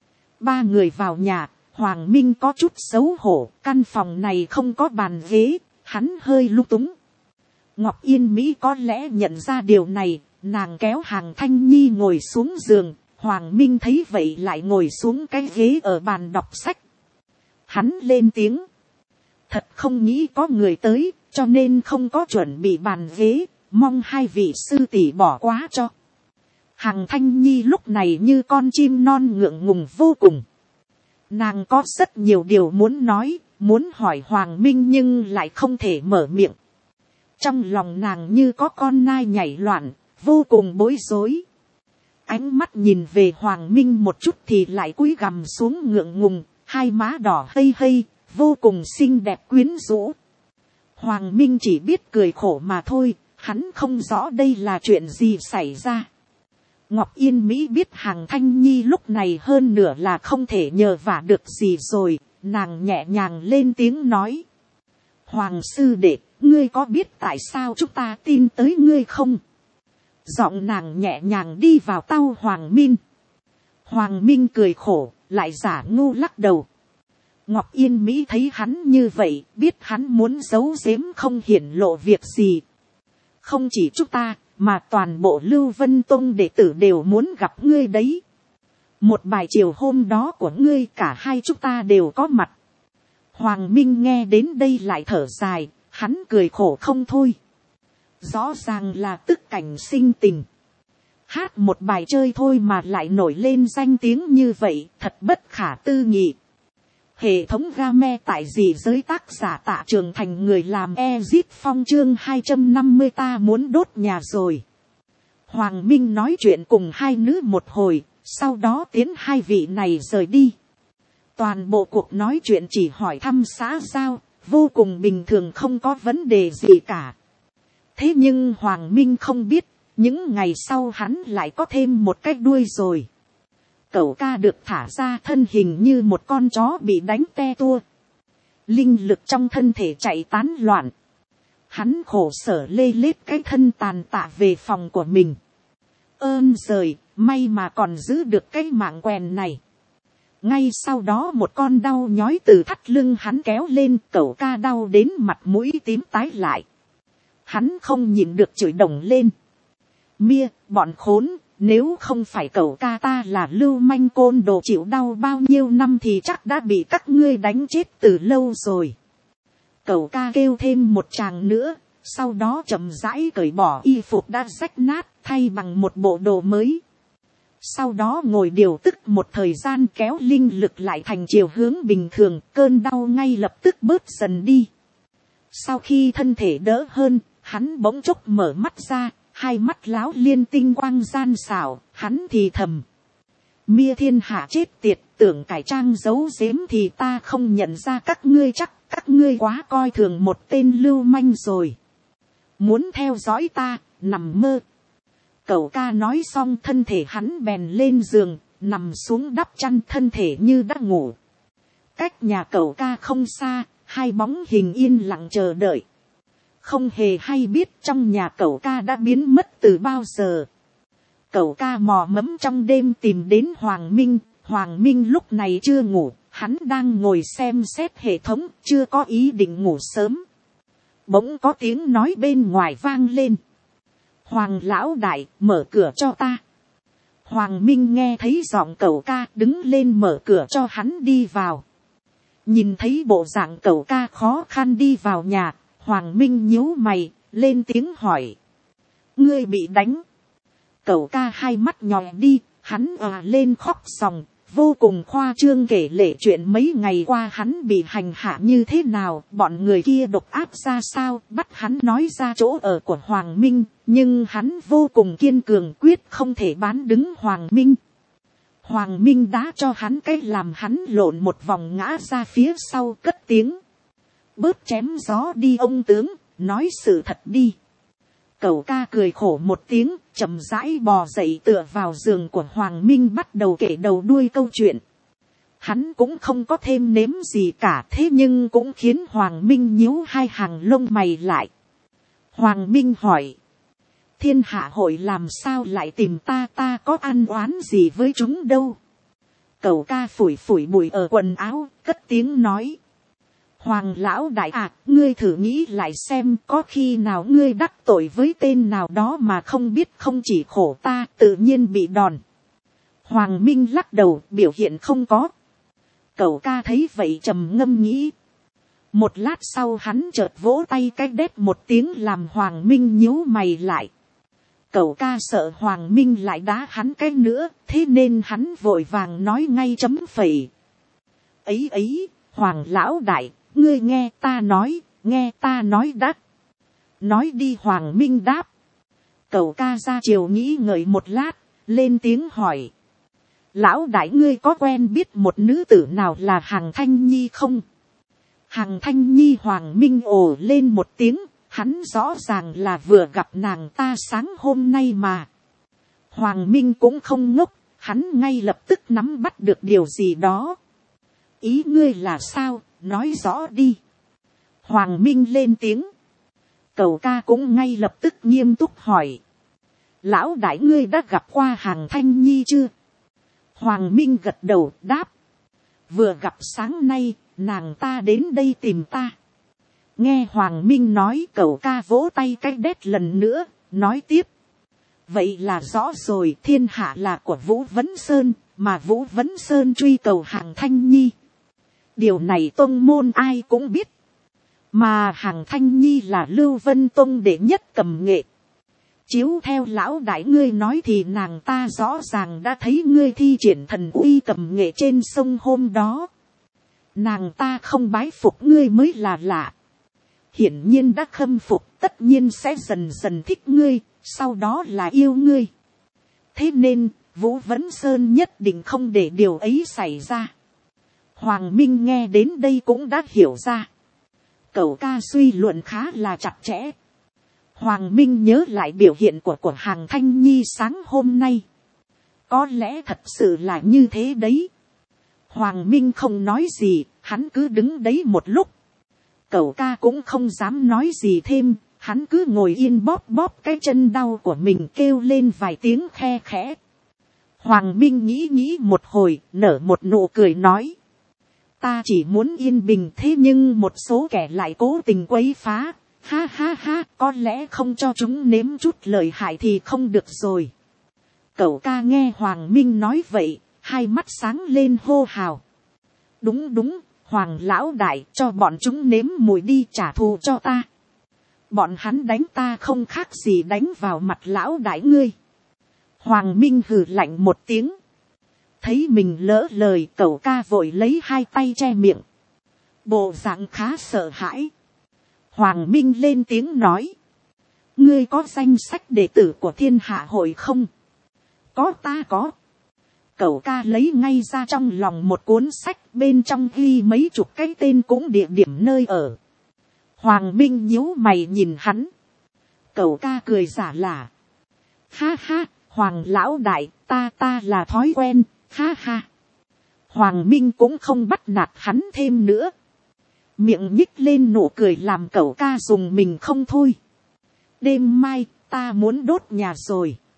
Ba người vào nhà, Hoàng Minh có chút xấu hổ, căn phòng này không có bàn ghế, hắn hơi lung túng. Ngọc Yên Mỹ có lẽ nhận ra điều này, nàng kéo Hàng Thanh Nhi ngồi xuống giường. Hoàng Minh thấy vậy lại ngồi xuống cái ghế ở bàn đọc sách. Hắn lên tiếng. Thật không nghĩ có người tới, cho nên không có chuẩn bị bàn ghế, mong hai vị sư tỷ bỏ qua cho. Hàng Thanh Nhi lúc này như con chim non ngượng ngùng vô cùng. Nàng có rất nhiều điều muốn nói, muốn hỏi Hoàng Minh nhưng lại không thể mở miệng. Trong lòng nàng như có con nai nhảy loạn, vô cùng bối rối. Ánh mắt nhìn về Hoàng Minh một chút thì lại cúi gằm xuống ngượng ngùng, hai má đỏ hây hây, vô cùng xinh đẹp quyến rũ. Hoàng Minh chỉ biết cười khổ mà thôi, hắn không rõ đây là chuyện gì xảy ra. Ngọc Yên Mỹ biết Hằng Thanh Nhi lúc này hơn nửa là không thể nhờ vả được gì rồi, nàng nhẹ nhàng lên tiếng nói. Hoàng sư đệ, ngươi có biết tại sao chúng ta tin tới ngươi không? Giọng nàng nhẹ nhàng đi vào tai Hoàng Minh. Hoàng Minh cười khổ, lại giả ngu lắc đầu. Ngọc Yên Mỹ thấy hắn như vậy, biết hắn muốn giấu giếm không hiển lộ việc gì. Không chỉ chúng ta, mà toàn bộ Lưu Vân Tông đệ tử đều muốn gặp ngươi đấy. Một bài chiều hôm đó của ngươi cả hai chúng ta đều có mặt. Hoàng Minh nghe đến đây lại thở dài, hắn cười khổ không thôi. Rõ ràng là tức cảnh sinh tình. Hát một bài chơi thôi mà lại nổi lên danh tiếng như vậy, thật bất khả tư nghị. Hệ thống game tại dị giới tác giả Tạ Trường Thành người làm Ezit Phong chương 250 ta muốn đốt nhà rồi. Hoàng Minh nói chuyện cùng hai nữ một hồi, sau đó tiến hai vị này rời đi. Toàn bộ cuộc nói chuyện chỉ hỏi thăm xã giao, vô cùng bình thường không có vấn đề gì cả. Thế nhưng Hoàng Minh không biết, những ngày sau hắn lại có thêm một cái đuôi rồi. Cẩu ca được thả ra thân hình như một con chó bị đánh te tua. Linh lực trong thân thể chạy tán loạn. Hắn khổ sở lê lết cái thân tàn tạ về phòng của mình. Ơn giời, may mà còn giữ được cái mạng quèn này. Ngay sau đó một con đau nhói từ thắt lưng hắn kéo lên, cẩu ca đau đến mặt mũi tím tái lại. Hắn không nhịn được chửi đồng lên. Mia, bọn khốn, nếu không phải cẩu ca ta là lưu manh côn đồ chịu đau bao nhiêu năm thì chắc đã bị các ngươi đánh chết từ lâu rồi. Cẩu ca kêu thêm một tràng nữa, sau đó chậm rãi cởi bỏ y phục đã rách nát, thay bằng một bộ đồ mới. Sau đó ngồi điều tức một thời gian kéo linh lực lại thành chiều hướng bình thường, cơn đau ngay lập tức bớt dần đi. Sau khi thân thể đỡ hơn, hắn bỗng chốc mở mắt ra, hai mắt láo liên tinh quang gian xảo, hắn thì thầm. Mia thiên hạ chết tiệt, tưởng cải trang giấu giếm thì ta không nhận ra các ngươi, chắc các ngươi quá coi thường một tên lưu manh rồi. Muốn theo dõi ta, nằm mơ. Cẩu ca nói xong thân thể hắn bèn lên giường, nằm xuống đắp chăn, thân thể như đã ngủ. Cách nhà cẩu ca không xa, hai bóng hình yên lặng chờ đợi. Không hề hay biết trong nhà cẩu ca đã biến mất từ bao giờ. Cẩu ca mò mẫm trong đêm tìm đến Hoàng Minh. Hoàng Minh lúc này chưa ngủ, hắn đang ngồi xem xét hệ thống, chưa có ý định ngủ sớm. Bỗng có tiếng nói bên ngoài vang lên. Hoàng lão đại, mở cửa cho ta. Hoàng Minh nghe thấy giọng cẩu ca, đứng lên mở cửa cho hắn đi vào. Nhìn thấy bộ dạng cẩu ca khó khăn đi vào nhà, Hoàng Minh nhíu mày, lên tiếng hỏi. Ngươi bị đánh. Cẩu ca hai mắt nhòe đi, hắn lên khóc sòng, vô cùng khoa trương kể lể chuyện mấy ngày qua hắn bị hành hạ như thế nào, bọn người kia độc ác ra sao, bắt hắn nói ra chỗ ở của Hoàng Minh, nhưng hắn vô cùng kiên cường quyết không thể bán đứng Hoàng Minh. Hoàng Minh đá cho hắn cái làm hắn lộn một vòng ngã ra phía sau, cất tiếng. Bớt chém gió đi ông tướng, nói sự thật đi. Cẩu ca cười khổ một tiếng, chậm rãi bò dậy tựa vào giường của Hoàng Minh bắt đầu kể đầu đuôi câu chuyện. Hắn cũng không có thêm nếm gì cả, thế nhưng cũng khiến Hoàng Minh nhíu hai hàng lông mày lại. Hoàng Minh hỏi. Thiên hạ hội làm sao lại tìm ta, ta có ăn oán gì với chúng đâu. Cẩu ca phủi phủi bụi ở quần áo, cất tiếng nói. Hoàng lão đại à, ngươi thử nghĩ lại xem có khi nào ngươi đắc tội với tên nào đó mà không biết, không chỉ khổ ta, tự nhiên bị đòn. Hoàng Minh lắc đầu, biểu hiện không có. Cẩu ca thấy vậy trầm ngâm nghĩ. Một lát sau hắn chợt vỗ tay cái đét một tiếng làm Hoàng Minh nhíu mày lại. Cẩu ca sợ Hoàng Minh lại đá hắn cái nữa, thế nên hắn vội vàng nói ngay chấm phẩy. Ấy, Hoàng lão đại, ngươi nghe ta nói đắt. Nói đi, Hoàng Minh đáp. Cẩu ca ra chiều nghĩ ngợi một lát, lên tiếng hỏi. Lão đại, ngươi có quen biết một nữ tử nào là Hằng Thanh Nhi không? Hằng Thanh Nhi. Hoàng Minh ồ lên một tiếng, hắn rõ ràng là vừa gặp nàng ta sáng hôm nay mà. Hoàng Minh cũng không ngốc, hắn ngay lập tức nắm bắt được điều gì đó. Ý ngươi là sao, nói rõ đi. Hoàng Minh lên tiếng. Cẩu ca cũng ngay lập tức nghiêm túc hỏi. Lão đại ngươi đã gặp qua Hằng Thanh Nhi chưa? Hoàng Minh gật đầu đáp. Vừa gặp sáng nay, nàng ta đến đây tìm ta. Nghe Hoàng Minh nói, cẩu ca vỗ tay cái đét lần nữa, nói tiếp. Vậy là rõ rồi, thiên hạ là của Vũ Vấn Sơn, mà Vũ Vấn Sơn truy cầu Hằng Thanh Nhi. Điều này tông môn ai cũng biết. Mà Hằng Thanh Nhi là Lưu Vân Tông đệ nhất cầm nghệ. Chiếu theo lão đại ngươi nói thì nàng ta rõ ràng đã thấy ngươi thi triển thần uy cầm nghệ trên sông hôm đó. Nàng ta không bái phục ngươi mới là lạ. Hiển nhiên đã khâm phục, tất nhiên sẽ dần dần thích ngươi, sau đó là yêu ngươi. Thế nên, Vũ Vấn Sơn nhất định không để điều ấy xảy ra. Hoàng Minh nghe đến đây cũng đã hiểu ra. Cẩu ca suy luận khá là chặt chẽ. Hoàng Minh nhớ lại biểu hiện của Hằng Thanh Nhi sáng hôm nay. Có lẽ thật sự là như thế đấy. Hoàng Minh không nói gì, hắn cứ đứng đấy một lúc. Cẩu ca cũng không dám nói gì thêm, hắn cứ ngồi yên bóp bóp cái chân đau của mình, kêu lên vài tiếng khe khẽ. Hoàng Minh nghĩ một hồi, nở một nụ cười nói. Ta chỉ muốn yên bình, thế nhưng một số kẻ lại cố tình quấy phá. Ha ha ha, có lẽ không cho chúng nếm chút lợi hại thì không được rồi. Cẩu ca nghe Hoàng Minh nói vậy, hai mắt sáng lên hô hào. Đúng, Hoàng lão đại, cho bọn chúng nếm mùi đi, trả thù cho ta. Bọn hắn đánh ta không khác gì đánh vào mặt lão đại ngươi. Hoàng Minh hừ lạnh một tiếng. Thấy mình lỡ lời, cẩu ca vội lấy hai tay che miệng. Bộ dạng khá sợ hãi. Hoàng Minh lên tiếng nói. Ngươi có danh sách đệ tử của Thiên Hạ Hội không? Có, ta có. Cẩu ca lấy ngay ra trong lòng một cuốn sách, bên trong ghi mấy chục cái tên cũng địa điểm nơi ở. Hoàng Minh nhíu mày nhìn hắn. Cẩu ca cười giả lả. Ha ha, Hoàng lão đại, ta là thói quen, ha ha. Hoàng Minh cũng không bắt nạt hắn thêm nữa. Miệng nhích lên nụ cười làm cẩu ca dùng mình không thôi. Đêm mai, ta muốn đốt nhà rồi.